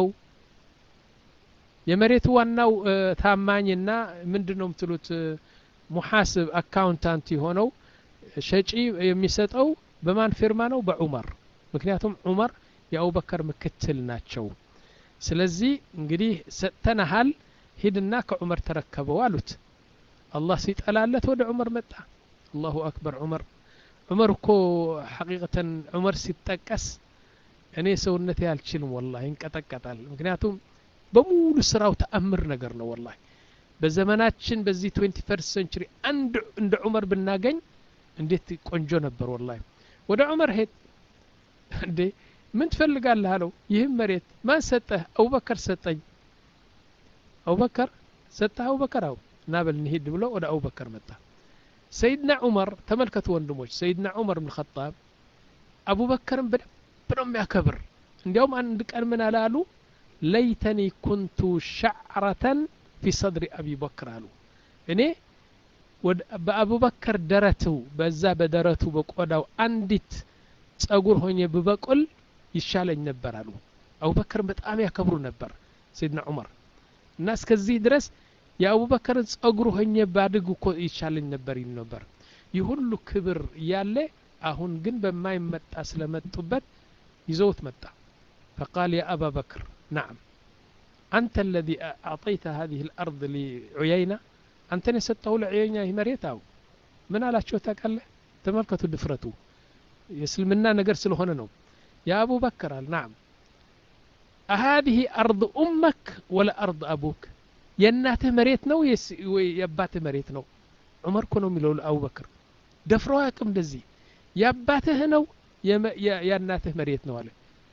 የመሬቱ ዋናው ታማኝና ምንድነው ምትሉት ሙሐስብ አካውንታንት የሆነው ሸጪ የሚሰጠው በማን ፊርማ ነው በዑመር ምክንያቱም ዑመር የአቡበከር ምክትል ናቸው ስለዚህ እንግዲህ ሰተናሃል ሂድና ከዑመር ተረከበው አሉት አላህ ሲጠላለት ወደ ዑመር መጣ አላሁ አክበር ዑመር ዑመር እኮ ሐቂቀተን ዑመር ሲጠቀስ እኔ ሰውነቴ አልችልም والله እንቀጠቀጣል ምክንያቱም በሙሉ ስራው ተአምር ነገር ነው والله በዘመናችን በዚህ twenty-first century አንድ እንደ ዑመር ብናገኝ እንዴት ቆንጆ ነበር والله ወደ ዑመር ሄድ እንዴ ምን ትፈልጋለህ አለው ይህም መሬት ማን ሰጠህ አቡበከር ሰጠኝ አቡበከር ሰጠህ አቡበከር አው ናበል እንሂድ ብሎ ወደ አቡበከር መጣ ሰይድና ዑመር ተመልከቱ ወንድሞች ሰይድና ዑመር ኢብኑ ኸጣብ አቡበከርን በደንብ ያከብር እንዲያውም አንድ ቀን ምን አላሉ ለይተኒ ኩንቱ ሸዕረተን في صدر ابي بكر አሉ እኔ በአቡበከር ደረቱ በዛ በደረቱ በቆዳው አንዲት ጸጉር ሆኜ በበቁል ይሻለኝ ነበር አሉ አቡበከር በጣም ያከብሩ ነበር ሰይድና ዑመር እና እስከዚህ ድረስ የአቡበከር ጸጉር ሆኜ ባድግ እኮ ይሻለኝ ነበር ይል ነበር ይሁሉ ክብር ያለ አሁን ግን በማይመጣ ስለመጡበት ይዘውት መጣ فقال يا ابا بكر نعم انت الذي اعطيت هذه الارض لعيينه انت نسطه لعيينه مريتاو من አላቸው ታውቃለህ ተመልከቱ ድፍረቱ የእስልምና ነገር ስለሆነ ነው يا ابو بكر نعم هذه ارض امك ولا ارض ابوك የእናትህ መሬት ነው ወይ የአባትህ መሬት ነው ዑመር እኮ ነው የሚለው አቡበክር ደፍሮ ያቅም እንደዚህ የአባትህ ነው የእናትህ መሬት ነው አለ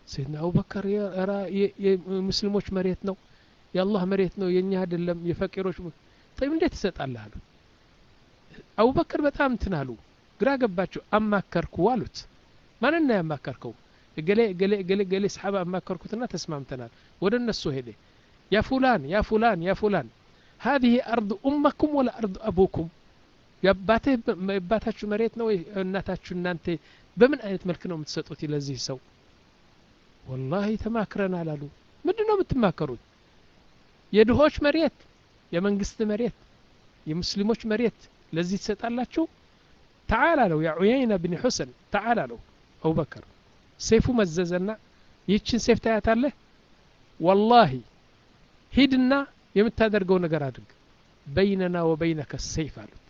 سيدنا أبو بكر يرى የሙስሊሞች መሬት ነው የአላህ መሬት ነው የኛ አይደለም የፈቂሮች طيب እንዴት ትሰጣለህ አሉ አቡበከር በጣም እንትናሉ ግራ ገባቸው አማከርኩ አሉት ማንን ነው ያማከርከው ገሌ ገሌ ገሌ ገሌ ሰሃባ አማከርኩትና ተስማምተናል ወደ እነሱ ሄደ ያ ፉላን ያ ፉላን ያ ፉላን هذه أرض أمكم ولا أرض أبوكم ያባቴ ያባታችሁ መሬት ነው እናታችሁ እናንተ በምን አይነት መልክ ነው የምትሰጡት ለዚህ ሰው والله ተማክረናል አሉ ምንድነው የምትማከሩት የድሆች መሬት የመንግስት መሬት የሙስሊሞች መሬት ለዚህ ትሰጣላችሁ تعال له يا عيينة بن حسن تعال له أبو بكر سيفو مززنا ይችን ሴፍ ታያታለህ والله ሂድና የምታደርገው ነገር አድርግ بيننا وبينك السيف አሉት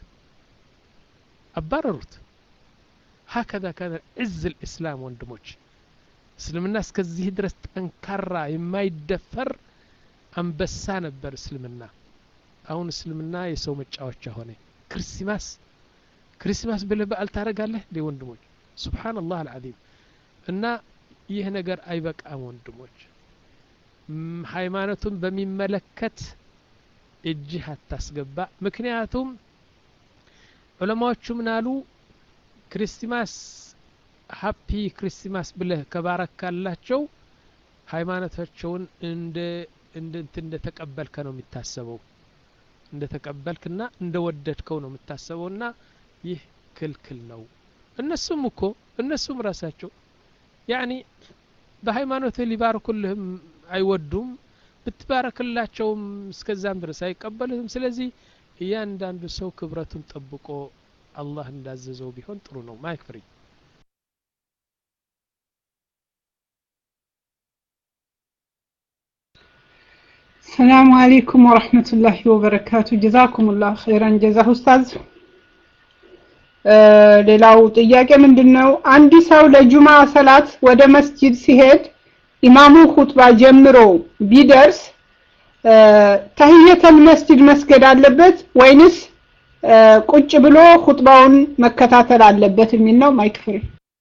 አባረሩት هكذا كان عز الإسلام ወንድሞች እስልምና እስከዚህ ድረስ ጠንካራ የማይደፈር አንበሳ ነበር እስልምና አሁን እስልምና የሰው መጫወቻ ሆነ ክርስቲማስ ክርስቲማስ ብለህ በዓል ታረጋለህ እንዴ ወንድሞች ሱብሃንአላህ አልዓዚም እና ይህ ነገር አይበቃም ወንድሞች ሃይማኖቱን በሚመለከት እጅህ አታስገባ ምክንያቱም ዑለማዎቹ ምናሉ ክርስቲማስ ሃፒ ክርስቲማስ ብለህ ከባረካላቸው ሃይማኖታቸውን እንደ እንደ እንደ ተቀበልከ ነው የሚታሰበው እንደ ተቀበልክና እንደ ወደድከው ነው የሚታሰበውና ይህ ክልክል ነው እነሱም እኮ እነሱም ራሳቸው ያኒ በሃይማኖት ሊባርኩልህም አይወዱም ብትባረክላቸውም እስከዛም ድረስ አይቀበሉም ስለዚህ እያንዳንዱ ሰው ክብረቱን ጠብቆ አላህ እንዳዘዘው ቢሆን ጥሩ ነው ማይክ ፍሪ السلام عليكم ورحمة الله وبركاته جزاكم الله خيرا جزاه أستاذ ሌላው ጥያቄ ምንድነው አንድ ሰው ለጁማ ሰላት ወደ መስጂድ ሲሄድ ኢማሙ ኹጥባ ጀምሮ ቢደርስ ተህየተል መስጂድ መስገድ አለበት ወይንስ ቁጭ ብሎ ኹጥባውን መከታተል አለበት የሚል ነው ማይክ ፍሪ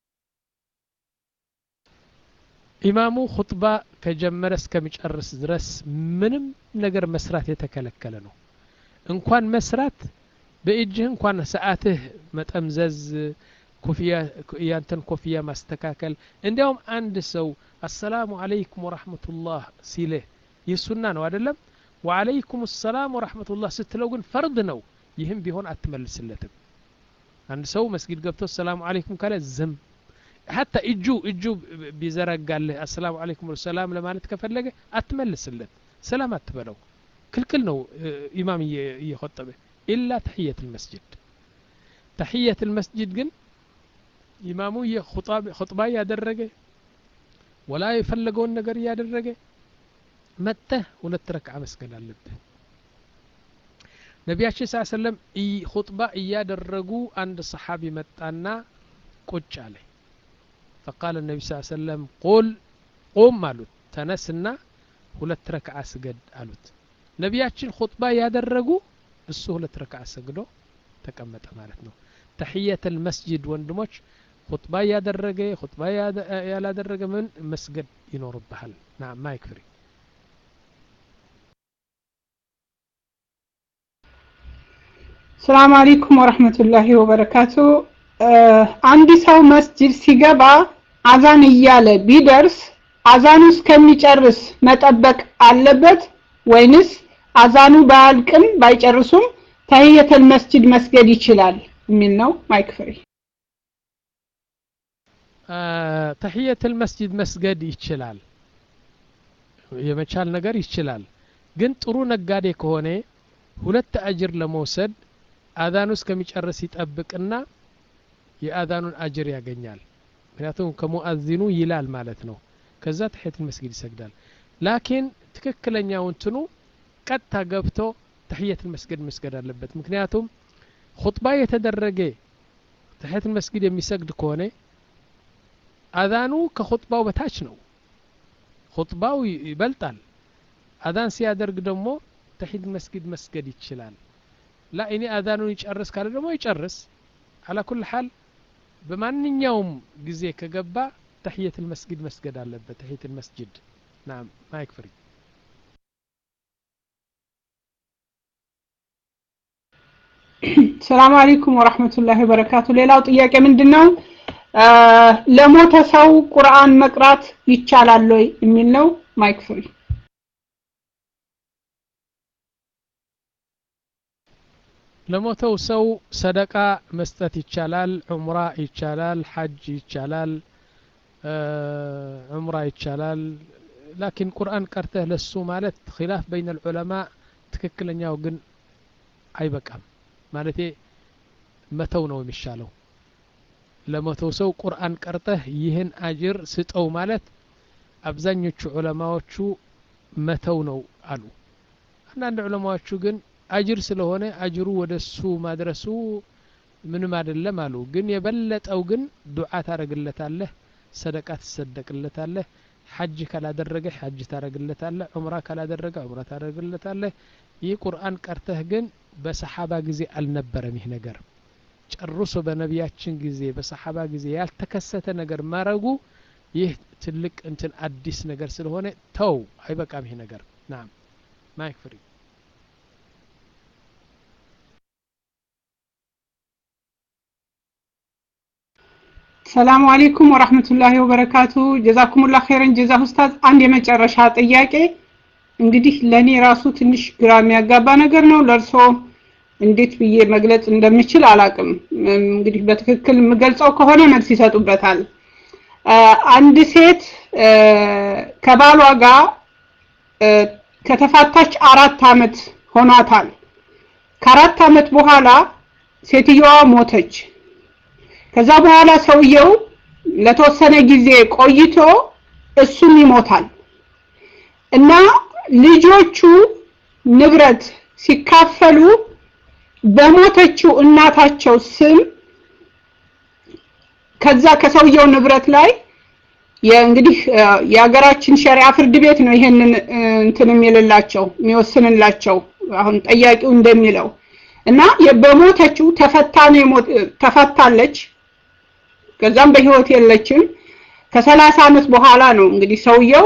ኢማሙ ኹጥባ ከጀመረ እስከሚጨርስ ድረስ ምንም ነገር መስራት የተከለከለ ነው እንኳን መስራት በእጅህ እንኳን ሰዓትህ መጠምዘዝ ኮፊያ ያንተን ኮፊያ ማስተካከል እንዲያውም አንድ ሰው አሰላሙ አለይኩም ወራህመቱላህ ሲለ ይሱና ነው አይደለም ወአለይኩም ሰላም ወራህመቱላህ ስትለው ግን ፈርድ ነው ይህም ቢሆን አትመልስለትም አንድ ሰው መስጊድ ገብቶ ሰላም አለይኩም ካለ ዝም حتى እጁ እጁ ቢዘረጋልህ السلام عليكم والسلام ለማለት ከፈለገ አትመልስለት ሰላም አትበለው ክልክል ነው ኢማም ይخطበ إلا تحية المسجد تحية المسجد ግን ኢማሙ የኹጥባ ኹጥባ ያደረገ ወላ ይፈልገውን ነገር ያደረገ መተህ ሁለት ረክዓ መስገድ አለበት ነብያችን ሰለላሁ ዐለይሂ ወሰለም ኹጥባ ያደረጉ አንድ ሰሃቢ መጣና ቁጭ አለ فقال النبي صلى الله عليه وسلم قل قم አሉት ተነስና ሁለት ረክዓ ስገድ አሉት ነብያችን ኹጥባ ያደረጉ እሱ ሁለት ረክዓ ሰግዶ ተቀመጠ ማለት ነው تحية المسجد ወንድሞች ኹጥባ ያደረገ ኹጥባ ያላደረገ ምን መስገድ ይኖርብሃል نعم ما يكفي السلام عليكم ورحمة الله وبركاته አንድ ሰው መስጂድ ሲገባ አዛን እያለ ቢደርስ አዛኑ እስከሚጨርስ መጠበቅ አለበት ወይንስ አዛኑ ባልቅም ባይጨርሱም ተህየተል መስጂድ መስገድ ይችላል የሚል ነው ማይክ ፍሪ ተህየተል መስጂድ መስገድ ይችላል የመቻል ነገር ይችላል ግን ጥሩ ነጋዴ ከሆነ ሁለት አጅር ለመውሰድ አዛኑ እስከሚጨርስ ይጠብቅና የአዛኑን አጅር ያገኛል ምክንያቱም ከሙአዚኑ ይላል ማለት ነው ከዛ ተህየተል መስጂድ ይሰግዳል ላኪን ትክክለኛው እንትኑ ቀጥታ ገብቶ ተህየተል መስጂድ መስገድ አለበት ምክንያቱም ኹጥባ የተደረገ ተህየተል መስጂድ የሚሰግድ ከሆነ አዛኑ ከኹጥባው በታች ነው ኹጥባው ይበልጣል አዛን ሲያደርግ ደግሞ ተህየተል መስጂድ መስገድ ይችላል ላ እኔ አዛኑን ይጨርስ ካለ ደግሞ ይጨርስ على كل حال በማንኛውም ጊዜ ከገባ تحية المسجد مسجد አለበት تحية المسجد نعم ما يكفري ሰላም አለይኩም ወራህመቱላሂ ወበረካቱ ሌላው ጥያቄ ምንድነው ለሞተ ሰው ቁርአን መቅራት ይቻላል ወይ የሚል ነው ማይክ ፍሪ ለሞተው ሰው ሰደቃ መስጠት ይቻላል ዑምራ ይቻላል ሐጅ ይቻላል ዑምራ ይቻላል لكن ቁርአን ቀርተህ ለሱ ማለት خلاف بين العلماء ትክክለኛው ግን አይበቃም ማለቴ መተው ነው የሚሻለው ለሞተው ሰው ቁርአን ቀርተህ ይህን አጅር ስጠው ማለት አብዛኞቹ ዑለማዎቹ መተው ነው አሉ አንዳንድ ዑለማዎቹ ግን አጅር ስለሆነ አጅሩ ወደሱ ማድረሱ ምንም አይደለም አሉ ግን የበለጠው ግን ዱዓ ታረግለታለህ ሰደቃ ተሰደቅለታለህ ሐጅ ካላደረገ ሐጅ ታረግለታለህ ዑምራ ካላደረገ ዑምራ ታረግለታለህ ይህ ቁርአን ቀርተህ ግን በሰሃባ ጊዜ አልነበረም ይህ ነገር ጨርሶ በነቢያችን ጊዜ በሰሃባ ጊዜ ያልተከሰተ ነገር ማረጉ ይህ ትልቅ እንትን አዲስ ነገር ስለሆነ ተው አይበቃም ይህ ነገር نعم ማይክ ፍሪ ሰላም አለይኩም ወራህመቱላሂ ወበረካቱ ጀዛኩሙላህ ኸይረን ጀዛ ኡስታዝ አንድ የመጨረሻ ጥያቄ እንግዲህ ለኔ ራሱ ትንሽ ግራ የሚያጋባ ነገር ነው ለርሶ እንዴት ብዬ መግለጽ እንደምችል አላቅም እንግዲህ በትክክል የምገልጸው ከሆነ መልስ ይሰጡበታል አንድ ሴት ከባሏ ጋር ከተፋታች አራት አመት ሆኗታል ከአራት አመት በኋላ ሴትየዋ ሞተች ከዛ በኋላ ሰውየው ለተወሰነ ጊዜ ቆይቶ እሱም ይሞታል እና ልጆቹ ንብረት ሲካፈሉ በሞተችው እናታቸው ስም ከዛ ከሰውየው ንብረት ላይ የእንግዲህ የሀገራችን ሸሪዓ ፍርድ ቤት ነው ይሄንን እንትን የሚልላቸው የሚወስንላቸው አሁን ጠያቂው እንደሚለው እና የበሞተችው ተፈታነ ተፈታለች ከዛም በህይወት የለችም ከ30 አመት በኋላ ነው እንግዲህ ሰውየው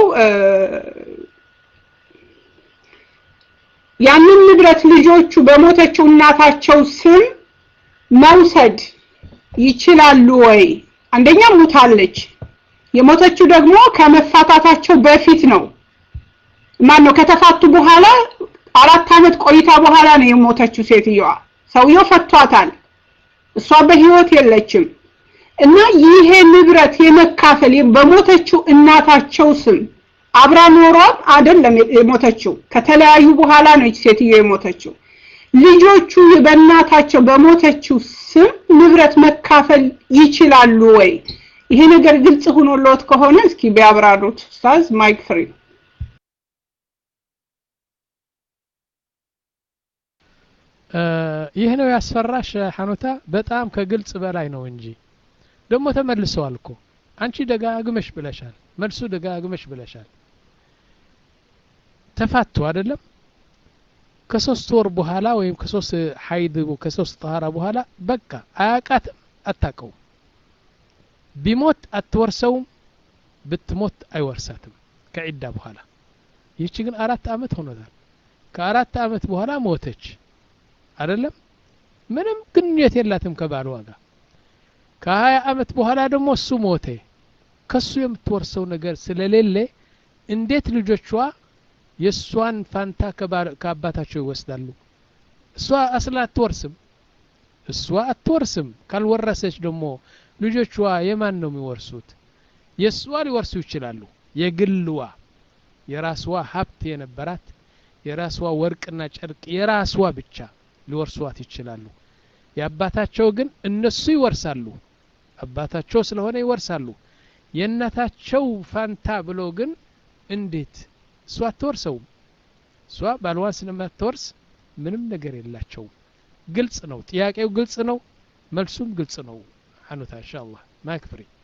ያንን ንብረት ልጆቹ በሞተችው እናታቸው ስም መውሰድ ይችላሉ ወይ አንደኛ ሞታለች የሞተችው ደግሞ ከመፋታታቸው በፊት ነው ማን ነው ከተፋቱ በኋላ አራት አመት ቆይታ በኋላ ነው የሞተችው ሴትየዋ ሰውየው ፈቷታል እሷ በህይወት የለችም እና ይሄ ንብረት የመካፈል በሞተችው እናታቸው ስም አብራ ኖሯም አይደለም የሞተችው ከተለያዩ በኋላ ነው ሴትየው የሞተችው ልጆቹ በእናታቸው በሞተችው ስም ንብረት መካፈል ይችላሉ ወይ ይሄ ነገር ግልጽ ሆኖልዎት ከሆነ እስኪ ቢያብራሩት ኡስታዝ ማይክ ፍሪ ይሄ ነው ያስፈራሽ ሐኑታ በጣም ከግልጽ በላይ ነው እንጂ ደሞ ተመልሰዋል እኮ አንቺ ደጋግመሽ ብለሻል መልሱ ደጋግመሽ ብለሻል ተፋቱ አይደለም ከሶስት ወር በኋላ ወይም ከሶስት ሐይድ ከሶስት طهارة በኋላ በቃ አያቃትም አታቀው ቢሞት አትወርሰው ብትሞት አይወርሳትም ከዒዳ በኋላ ይህች ግን አራት አመት ሆኖታል ከአራት አመት በኋላ ሞተች አይደለም ምንም ግንኙነት የላትም ከባሏ ጋር ከ20 አመት በኋላ ደግሞ እሱ ሞተ ከሱ የምትወርሰው ነገር ስለሌለ እንዴት ልጆቿ የሷን ፋንታ ከአባታቸው ይወስዳሉ እሷ አስላ አትወርስም እሷ አትወርስም ካልወረሰች ደግሞ ልጆቿ የማን ነው የሚወርሱት የሷ ሊወርሱ ይችላሉ የግልዋ የራስዋ ሀብት የነበራት የራስዋ ወርቅና ጨርቅ የራስዋ ብቻ ሊወርሷት ይችላሉ የአባታቸው ግን እነሱ ይወርሳሉ አባታቸው ስለሆነ ይወርሳሉ የእናታቸው ፋንታ ብሎ ግን እንዴት እሷ አትወርሰው እሷ ባልዋን ስለማትወርስ ምንም ነገር የላቸው ግልጽ ነው ጥያቄው ግልጽ ነው መልሱም ግልጽ ነው ሐኑታ ኢንሻአላህ ማክፍሪ